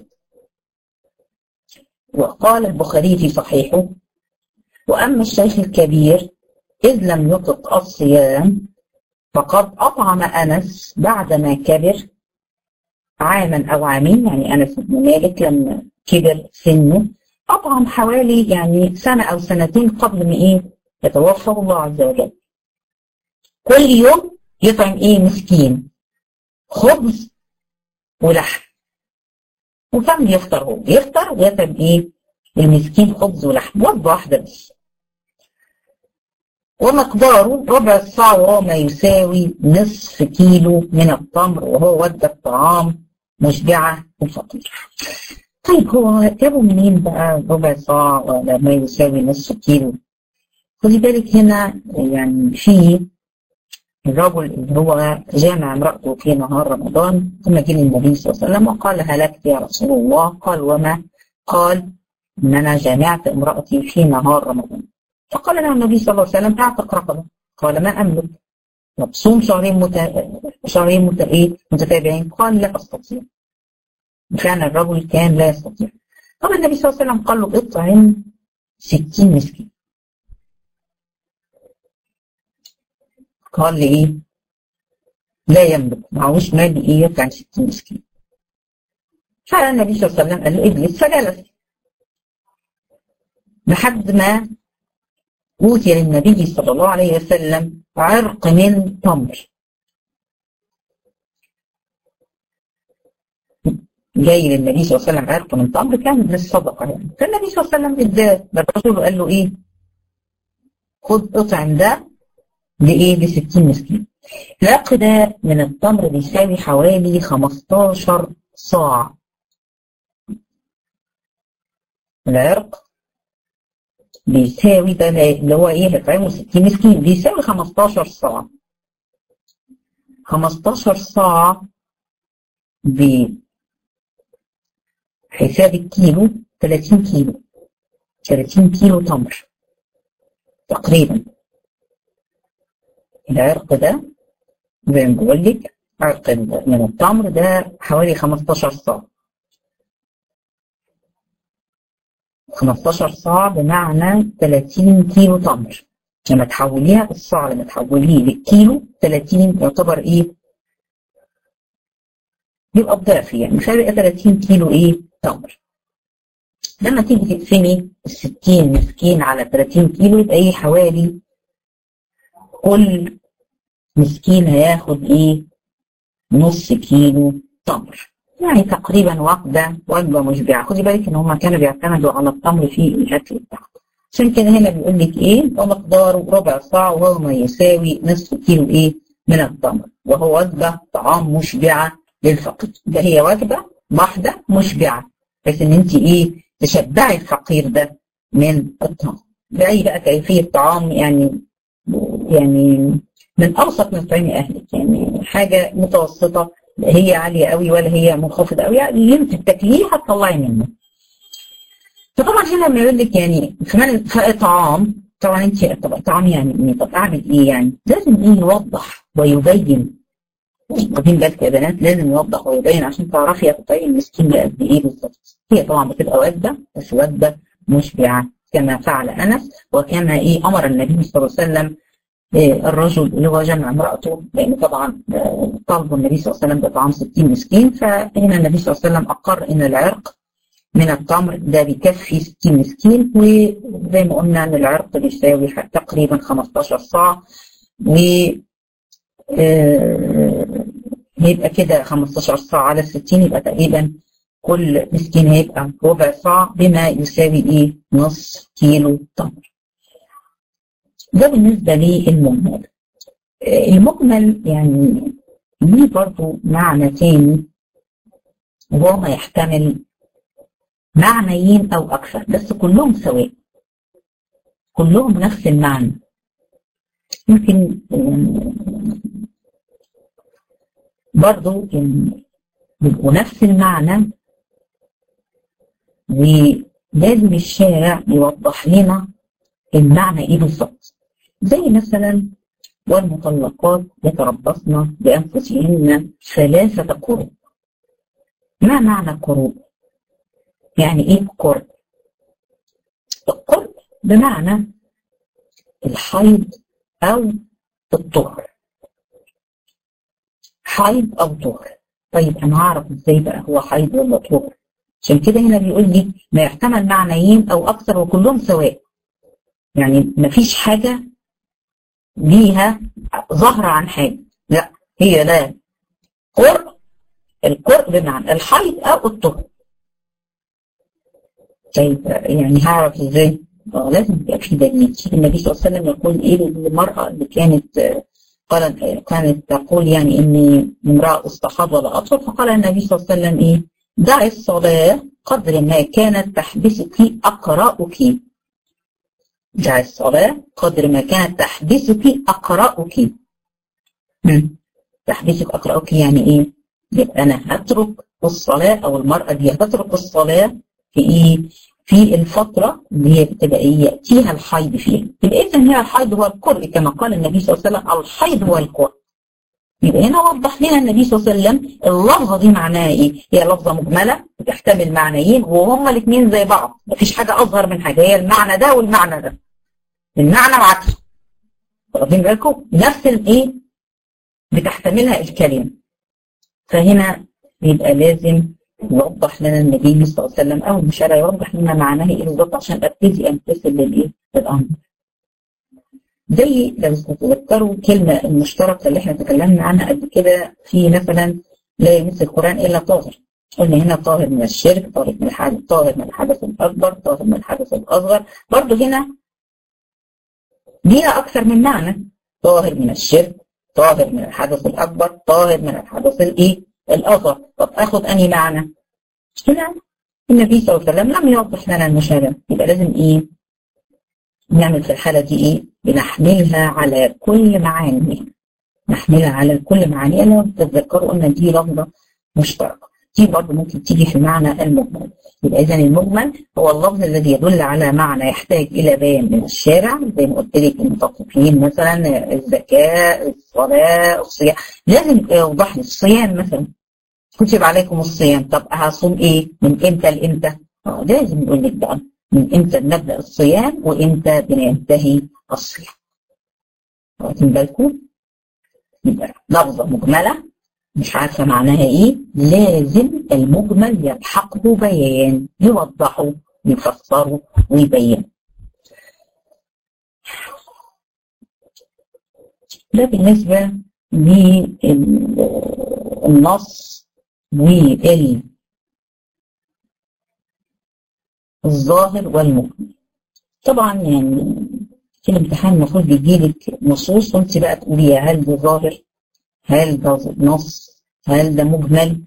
وقال البخاري في صحيحه: واما الشيخ الكبير اذ لم يطق الصيام فقد اطعم انس بعدما كبر عاما او عامين، يعني انس بن مالك لما كبر سنه أطعم حوالي يعني سنة أو سنتين قبل ما إيه يتوفى الله عز وجل. كل يوم يطعم إيه مسكين خبز ولحم، وكم يفطر هو؟ يفطر ويطعم إيه المسكين خبز ولحم، وجبة واحدة بس، ومقداره ربع الصاع وهو ما يساوي نصف كيلو من التمر، وهو وجبة طعام مشبعة الفقير. طيب هو جابوا منين بقى ربع صاع ولا ما يساوي نصف كيلو؟ خدي بالك هنا يعني في الرجل اللي هو جامع امرأته في نهار رمضان، ثم جه النبي صلى الله عليه وسلم وقال: هلكت يا رسول الله. قال: وما؟ قال: إن أنا جامعت امرأتي في نهار رمضان. فقال له النبي صلى الله عليه وسلم: أعتق رقبة. قال: ما أملك. طب صوم شهرين مت... شهرين مت... إيه؟ متتابعين. قال: لا أستطيع. فعلا الرجل كان لا يستطيع. طب النبي صلى الله عليه وسلم قال له: اطعم ستين مسكين. قال لي ايه؟ لا يملك، معهوش مال ايه يطعم ستين مسكين. فالنبي صلى الله عليه وسلم قال له: اجلس. فجلس لحد ما أوتي للنبي صلى الله عليه وسلم عرق من تمر. جاي للنبي صلى الله عليه وسلم عرق من تمر كان للصدقه يعني. فالنبي صلى الله عليه وسلم اداه للرسول وقال له ايه؟ خد اطعم ده لايه؟ ل ستين مسكين. العرق ده من التمر بيساوي حوالي خمستاشر صاع. العرق بيساوي ده اللي هو ايه هتعمل ستين مسكين بيساوي خمستاشر صاع. خمستاشر صاع بحساب الكيلو تلاتين كيلو، تلاتين كيلو تمر تقريبا. العرق ده زي ما بقول لك عرق من التمر ده حوالي خمستاشر صاع. خمستاشر صاع بمعنى تلاتين كيلو تمر. لما تحوليها الصاع لما تحوليه للكيلو تلاتين يعتبر ايه؟ يبقى بضعف يعني مش هيبقى تلاتين كيلو ايه؟ تمر. لما تيجي تقسمي ال ستين مسكين على تلاتين كيلو يبقى ايه؟ حوالي كل مسكين هياخد ايه؟ نص كيلو تمر، يعني تقريبا وجبه وجبه مشبعه. خدي بالك ان هم كانوا بيعتمدوا على التمر في الاكل بتاعهم. عشان كده هنا بيقول لك ايه؟ ومقداره ربع صاع وهو ما يساوي نصف كيلو ايه؟ من التمر، وهو وجبه طعام مشبعه للفقير. ده هي وجبه واحده مشبعه بس ان انت ايه؟ تشبعي الفقير ده من الطعام. باي بقى كيفيه طعام يعني يعني من اوسط ما تطعمي اهلك، يعني حاجه متوسطه لا هي عاليه قوي ولا هي منخفضه قوي، يعني اللي انت بتاكليه هتطلعي منه. فطبعا هنا لما يقول لك يعني كمان طعام، طبعا انت طب طعام يعني ايه؟ طب اعمل ايه يعني؟ لازم ايه؟ يوضح ويبين. واخدين بالك يا بنات؟ لازم يوضح ويبين عشان تعرفي هتطعمي المسكين ده قد ايه بالظبط. هي طبعا بتبقى وجبه بس وجبه مشبعه كما فعل انس، وكما ايه امر النبي صلى الله عليه وسلم الرجل اللي هو جمع امرأته، لأن طبعا طلب النبي صلى الله عليه وسلم بطعام ستين مسكين. فهنا النبي صلى الله عليه وسلم أقر إن العرق من التمر ده بيكفي ستين مسكين، وزي ما قلنا إن العرق بيساوي تقريبا خمستاشر صاع، آه هيبقى كده خمستاشر صاع على ستين، يبقى تقريبا كل مسكين هيبقى ربع صاع بما يساوي ايه؟ نص كيلو تمر. ده بالنسبة للمجمل. آه المجمل يعني ليه برضو معنى تاني، وهو ما يحتمل معنيين او اكثر بس كلهم سواء، كلهم نفس المعنى. يمكن برضو يبقوا نفس المعنى، ولازم الشارع يوضح لنا المعنى ايه بالظبط. زي مثلا والمطلقات يتربصن بانفسهن ثلاثة قروء. ما معنى القروء؟ يعني ايه القرء؟ القرء بمعنى الحيض او الطهر، حيض او طهر. طيب انا هعرف ازاي بقى هو حيض ولا طهر؟ عشان كده هنا بيقول لي ما يحتمل معنيين او اكثر وكلهم سواء، يعني ما فيش حاجه ليها ظاهره عن حاجه، لا هي لا قرء، القرء بمعنى الحيض او الطهر. طيب يعني هعرف ازاي؟ اه لازم يبقى في دليل. النبي صلى الله عليه وسلم يقول ايه للمرأة اللي كانت قالت كانت تقول يعني اني امرأة استحاض ولا اطهر، فقال النبي صلى الله عليه وسلم ايه؟ دعي الصلاة قدر ما كانت تحبسك اقراؤك. دعي الصلاة قدر ما كانت تحبسك اقراؤك. تحبسك اقراؤك يعني ايه؟ يبقى انا هترك الصلاة او المرأة دي هتترك الصلاة في ايه؟ في الفترة اللي هي بتبقى ايه؟ يأتيها الحيض فيها. يبقى اذا هي الحيض هو القرء كما قال النبي صلى الله عليه وسلم الحيض هو القرء. يبقى هنا وضح لنا النبي صلى الله عليه وسلم اللفظة دي معناها ايه؟ هي لفظة مجملة بتحتمل معنيين وهما الاثنين زي بعض، مفيش حاجة أصغر من حاجة، هي المعنى ده والمعنى ده. المعنى وعكسه. واخدين بالكم؟ نفس الايه؟ بتحتملها الكلمة. فهنا يبقى لازم يوضح لنا النبي صلى الله عليه وسلم او المشرع يوضح لنا معناه ايه بالظبط عشان ابتدي امتثل للايه؟ للامر. زي لو تتذكروا الكلمه المشتركه اللي احنا تكلمنا عنها قبل كده في مثلا لا يمس القران الا طاهر. قلنا هنا طاهر من الشرك، طاهر من الحدث، طاهر من الحدث الاكبر، طاهر من الحدث الاصغر. برضه هنا ليها اكثر من معنى، طاهر من الشرك، طاهر من الحدث الاكبر، طاهر من الحدث الايه؟ الاصغر. طب اخد انهي معنى؟ هنا النبي صلى الله عليه وسلم لم يوضح لنا المشارع، يبقى لازم ايه؟ نعمل في الحاله دي ايه؟ بنحملها على كل معانيها. نحملها على كل معانيها. لو تتذكروا قلنا دي لفظه مشتركه. دي برضه ممكن تيجي في معنى المجمل. يبقى اذا المجمل هو اللفظ الذي يدل على معنى يحتاج الى بيان من الشارع، زي ما قلت لك المتطوفين مثلا، الزكاه، الصلاه، الصيام. لازم يوضح لي الصيام مثلا كتب عليكم الصيام، طب هصوم ايه؟ من امتى لامتى؟ اه لازم يقول لك بقى من امتى بنبدا الصيام وامتى بننتهي الصيام. واخدين بالكم؟ يبقى لفظه مجمله مش عارفه معناها ايه، لازم المجمل يلحقه بيان يوضحه يفسره ويبين. ده بالنسبه للنص والظاهر والمجمل. طبعا يعني في الامتحان المفروض بيجيلك نصوص وانت بقى تقولي هل ده ظاهر، هل ده نص، هل ده مجمل.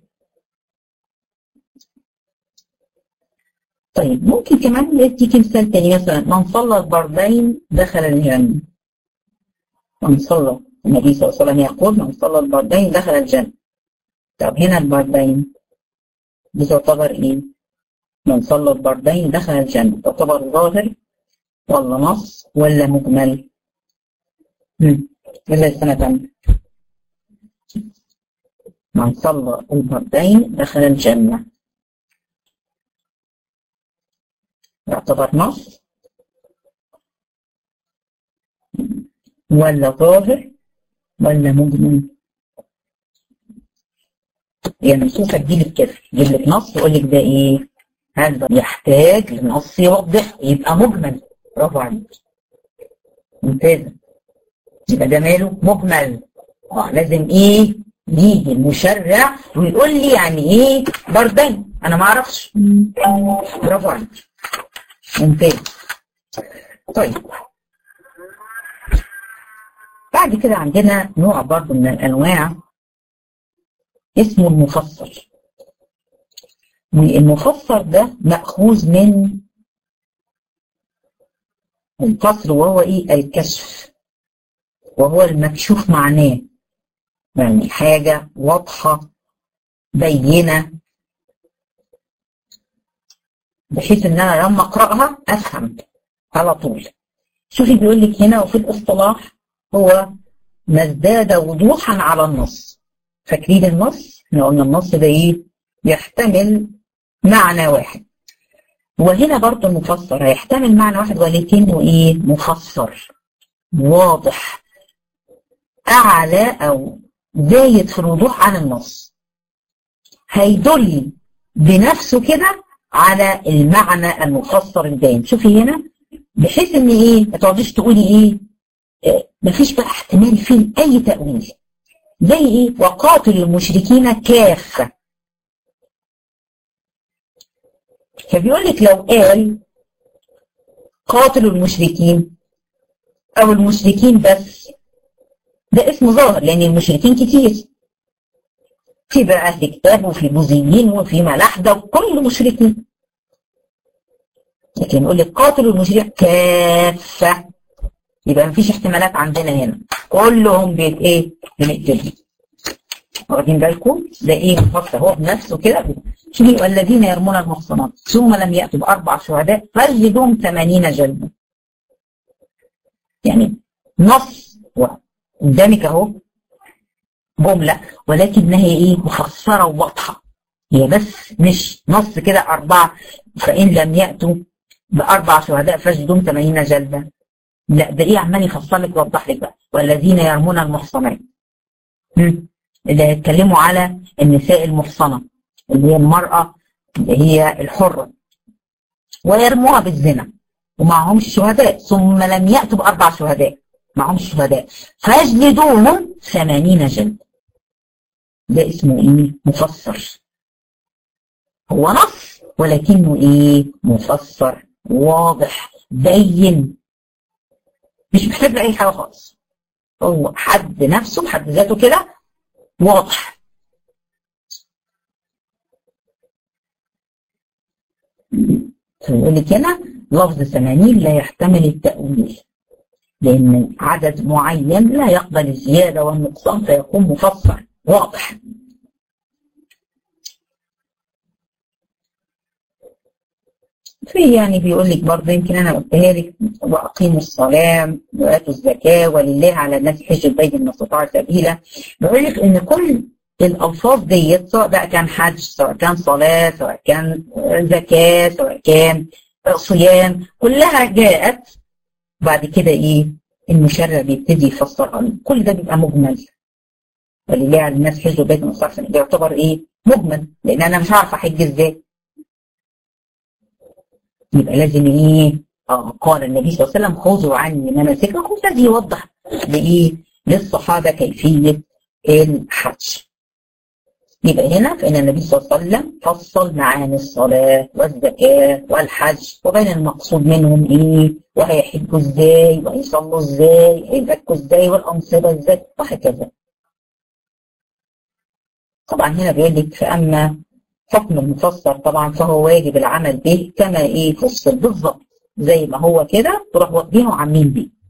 طيب ممكن كمان نديك مثال تاني، مثلا من صلى البردين دخل الجنة. من صلى النبي صلى الله عليه وسلم يقول من صلى البردين دخل الجنة. طب هنا البردين دي تعتبر ايه؟ من صلى البردين دخل الجنة، تعتبر ظاهر ولا نص ولا مجمل؟ امم ولا السنة تانية. من صلى البردين دخل الجنة يعتبر نص ولا ظاهر ولا مجمل؟ يعني النصوص هتجيلك كده، تجيب لك نص يقول لك ده ايه؟ هذا يحتاج لنص يوضح، يبقى مجمل. برافو عليك، ممتازة. يبقى ده ماله؟ مجمل. اه لازم ايه يجي المشرع ويقول لي يعني ايه بردان، انا ما اعرفش. برافو عليك، ممتاز. طيب بعد كده عندنا نوع برضو من الانواع اسمه المفسر. والمفسر ده مأخوذ من الفصل وهو ايه الكشف، وهو المكشوف معناه، يعني حاجة واضحة بينة بحيث ان انا لما اقرأها افهم على طول. شوفي بيقول لك هنا وفي الاصطلاح هو ما ازداد وضوحا على النص. فاكرين النص؟ احنا قلنا النص ده ايه؟ يحتمل معنى واحد، وهنا برضه المفسر هيحتمل معنى واحد ولكنه ايه؟ مفسر واضح اعلى او زايد في الوضوح عن النص، هيدل بنفسه كده على المعنى المفسر الباين. شوفي هنا بحيث ان ايه ما تقعديش تقولي ايه آه مفيش بقى احتمال فيه اي تأويل، زي ايه وقاتل المشركين كافة. فبيقول لك لو قال قاتلوا المشركين او المشركين بس ده اسم ظاهر، لان المشركين كتير، في بقى اهل كتاب وفي بوذيين وفي ملاحده وكل مشركين. لكن يقول لك قاتلوا المشركين كافه، يبقى مفيش احتمالات عندنا هنا، كلهم بيت ايه بنقتلهم. واخدين بالكم؟ ده ايه مفسر هو بنفسه كده. شوفي والذين يرمون المحصنات ثم لم ياتوا باربع شهداء فجلدوهم ثمانين جلده. يعني نص قدامك اهو جمله ولكنها ايه مفسره وواضحه، هي بس مش نص كده اربعه فان لم ياتوا باربع شهداء فجلدوهم ثمانين جلده. لا ده ايه عمال يفسر لك ويوضح لك بقى والذين يرمون المحصنات اللي هيتكلموا على النساء المحصنه اللي هي المراه اللي هي الحره ويرموها بالزنا ومعهم شهداء ثم لم ياتوا باربع شهداء معهم شهداء فاجلدوهم ثمانين جلد. ده اسمه ايه مفسر، هو نص ولكنه ايه مفسر واضح بين، مش محتاج لاي حاجه خالص، هو حد نفسه بحد ذاته كده واضح. فيقول لك هنا لفظ ثمانين لا يحتمل التأويل لأن عدد معين لا يقبل الزيادة والنقصان فيكون مفسر واضح. في يعني بيقول لك برضه يمكن أنا قلتها لك وأقيموا الصلاة وآتوا الزكاة ولله على الناس حج البيت من استطاع سبيلا. بيقول لك إن كل الألفاظ ديت سواء بقى كان حج سواء كان صلاة سواء كان زكاة سواء كان صيام كلها جاءت بعد كده ايه المشرع بيبتدي يفسرها. كل ده بيبقى مجمل ولله على الناس حج البيت من استطاع سبيلا يعتبر ايه مجمل لان انا مش عارفه احج ازاي، يبقى لازم ايه اه قال النبي صلى الله عليه وسلم خذوا عني مناسككم، الذي يوضح لايه للصحابه كيفيه الحج. يبقى هنا فإن النبي صلى الله عليه وسلم فصل معاني الصلاة والزكاة والحج وبين المقصود منهم إيه وهيحجوا إزاي وهيصلوا إزاي هيزكوا إزاي والأنصبة إزاي وهكذا. طبعا هنا بيقول لك فأما حكم المفسر طبعا فهو واجب العمل به كما إيه فصل بالظبط زي ما هو كده تروح واخدينه وعاملين بيه.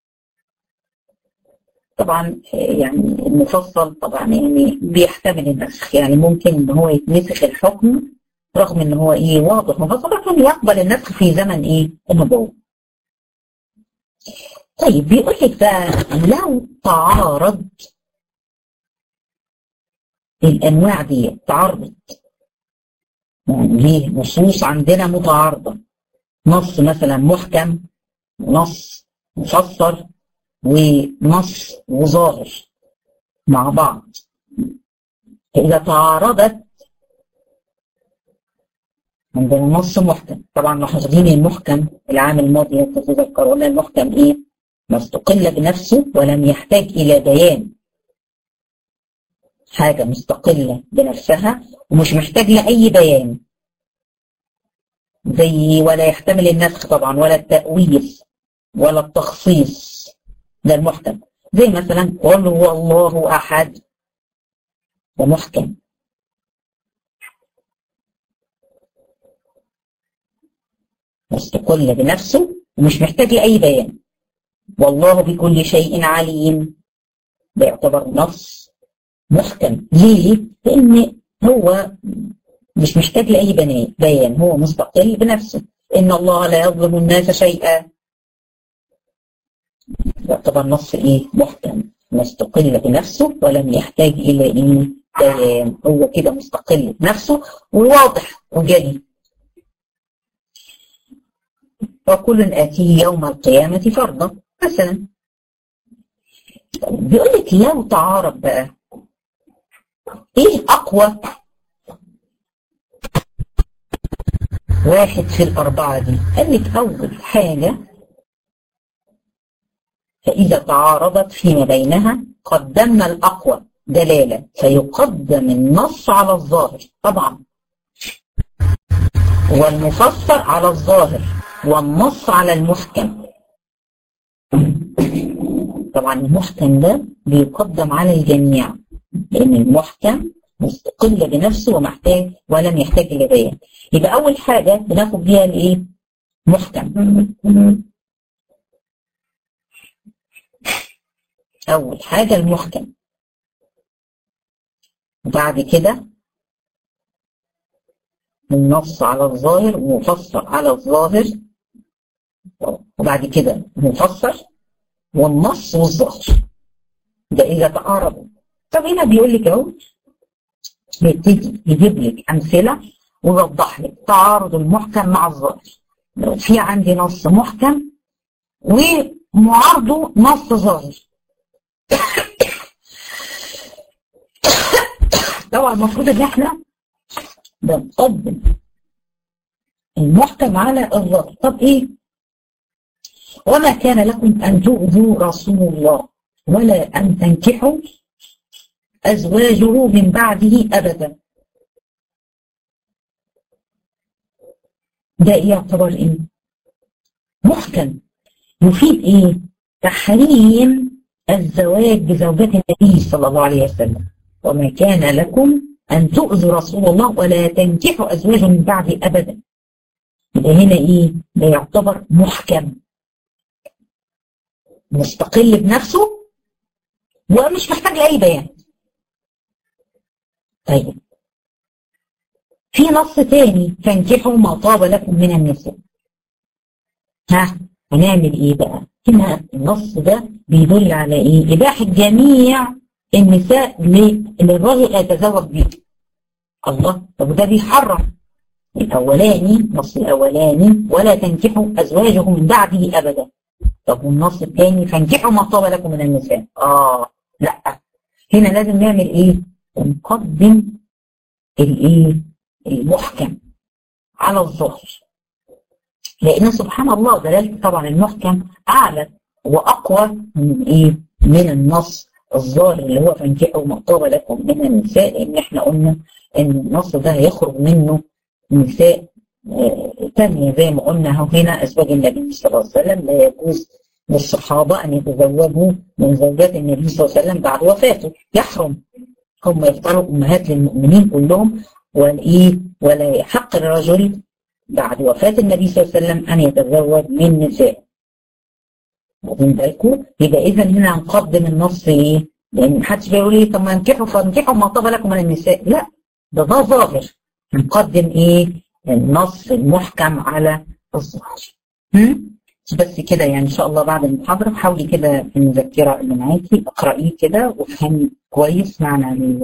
طبعا يعني المفصل طبعا يعني بيحتمل النسخ، يعني ممكن ان هو يتنسخ الحكم رغم ان هو ايه واضح مفصل لكن يقبل النسخ في زمن ايه النبوة. طيب بيقول لك بقى لو تعارض الانواع دي تعارض يعني ليه نصوص عندنا متعارضة، نص مثلا محكم ونص مفسر ونص وظاهر مع بعض، إذا تعارضت عندنا نص محكم طبعا لاحظين المحكم العام الماضي تتذكرون المحكم إيه ما استقل بنفسه ولم يحتاج إلى بيان حاجة مستقلة بنفسها ومش محتاج لأي بيان، زي ولا يحتمل النسخ طبعا ولا التأويل ولا التخصيص، ده المحكم. زي مثلا قل هو الله أحد، ده محكم. مستقل بنفسه ومش محتاج لأي بيان. والله بكل شيء عليم، ده يعتبر نص محكم. ليه؟ لأن هو مش محتاج لأي بيان، هو مستقل بنفسه. إن الله لا يظلم الناس شيئا، يعتبر نص إيه؟ محكم، مستقل بنفسه ولم يحتاج إلى إيه؟ بيان. هو كده مستقل بنفسه وواضح وجلي. وكل آتيه يوم القيامة فرضا مثلا. بيقول لك لو تعارض بقى، ايه اقوى واحد في الاربعه دي؟ قال لك اول حاجه فاذا تعارضت فيما بينها قدمنا الاقوى دلاله، فيقدم النص على الظاهر طبعا، والمفسر على الظاهر، والنص على المحكم. طبعا المحكم ده بيقدم على الجميع، لأن المحكم مستقل بنفسه ومحتاج ولم يحتاج إلى بيان. يبقى أول حاجة بناخد بيها الإيه؟ محكم. أول حاجة المحكم، وبعد كده النص على الظاهر ومفسر على الظاهر، وبعد كده مفسر والنص والظاهر، ده إذا تعارضوا. طب هنا بيقول لك اهو، بيبتدي يجيب لك امثله ويوضح لك تعارض المحكم مع الظاهر. لو في عندي نص محكم ومعارضه نص ظاهر، طبعا المفروض ان احنا بنقدم المحكم على الظاهر. طب ايه؟ وما كان لكم ان تؤذوا رسول الله ولا ان تنكحوا أزواجه من بعده أبدا. ده يعتبر إيه؟ محكم. يفيد إيه؟ تحريم الزواج بزوجات النبي صلى الله عليه وسلم. وما كان لكم أن تؤذوا رسول الله ولا تنكحوا أزواجه من بعده أبدا. يبقى هنا إيه؟ ده يعتبر محكم، مستقل بنفسه ومش محتاج لأي بيان. طيب في نص تاني، فانكحوا ما طاب لكم من النساء. ها هنعمل ايه بقى؟ هنا النص ده بيدل على ايه؟ اباحه جميع النساء للراجل يتزوج بيه. الله، طب ده بيحرم. الاولاني، النص الاولاني ولا تنكحوا ازواجه من بعده ابدا. طب والنص الثاني فانكحوا ما طاب لكم من النساء. اه لا، هنا لازم نعمل ايه؟ نقدم الايه؟ المحكم على الظاهر، لان سبحان الله دلاله طبعا المحكم اعلى واقوى من ايه؟ من النص الظاهر اللي هو فانكحوا ما طاب لكم من النساء، لان احنا قلنا ان النص ده هيخرج منه نساء ثانيه زي ما قلنا اهو هنا ازواج النبي صلى الله عليه وسلم. لا يجوز للصحابه ان يتزوجوا من زوجات النبي صلى الله عليه وسلم بعد وفاته، يحرم. هم يفضلوا امهات للمؤمنين كلهم، والايه؟ ولا يحق للرجل بعد وفاه النبي صلى الله عليه وسلم ان يتزوج من نساء. واخدين بالكم؟ يبقى اذا هنا هنقدم النص ايه؟ لان محدش بيقول ايه؟ طب ما انكحوا فانكحوا ما طاب لكم من النساء. لا، ده ده ظاهر. هنقدم ايه؟ النص المحكم على الظاهر. بس كده يعني ان شاء الله بعد المحاضره حاولي كده في المذكره اللي معاكي اقرايه كده وافهمي كويس معنى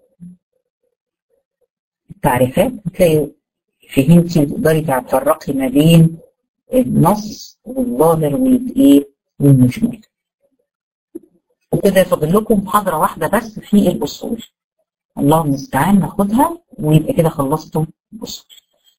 التعريفات، هتلاقي فهمتي وتقدري تفرقي ما بين النص والظاهر والايه والمجمل. وكده فاضل لكم محاضره واحده بس في الاصول، الله المستعان ناخدها ويبقى كده خلصتم الاصول.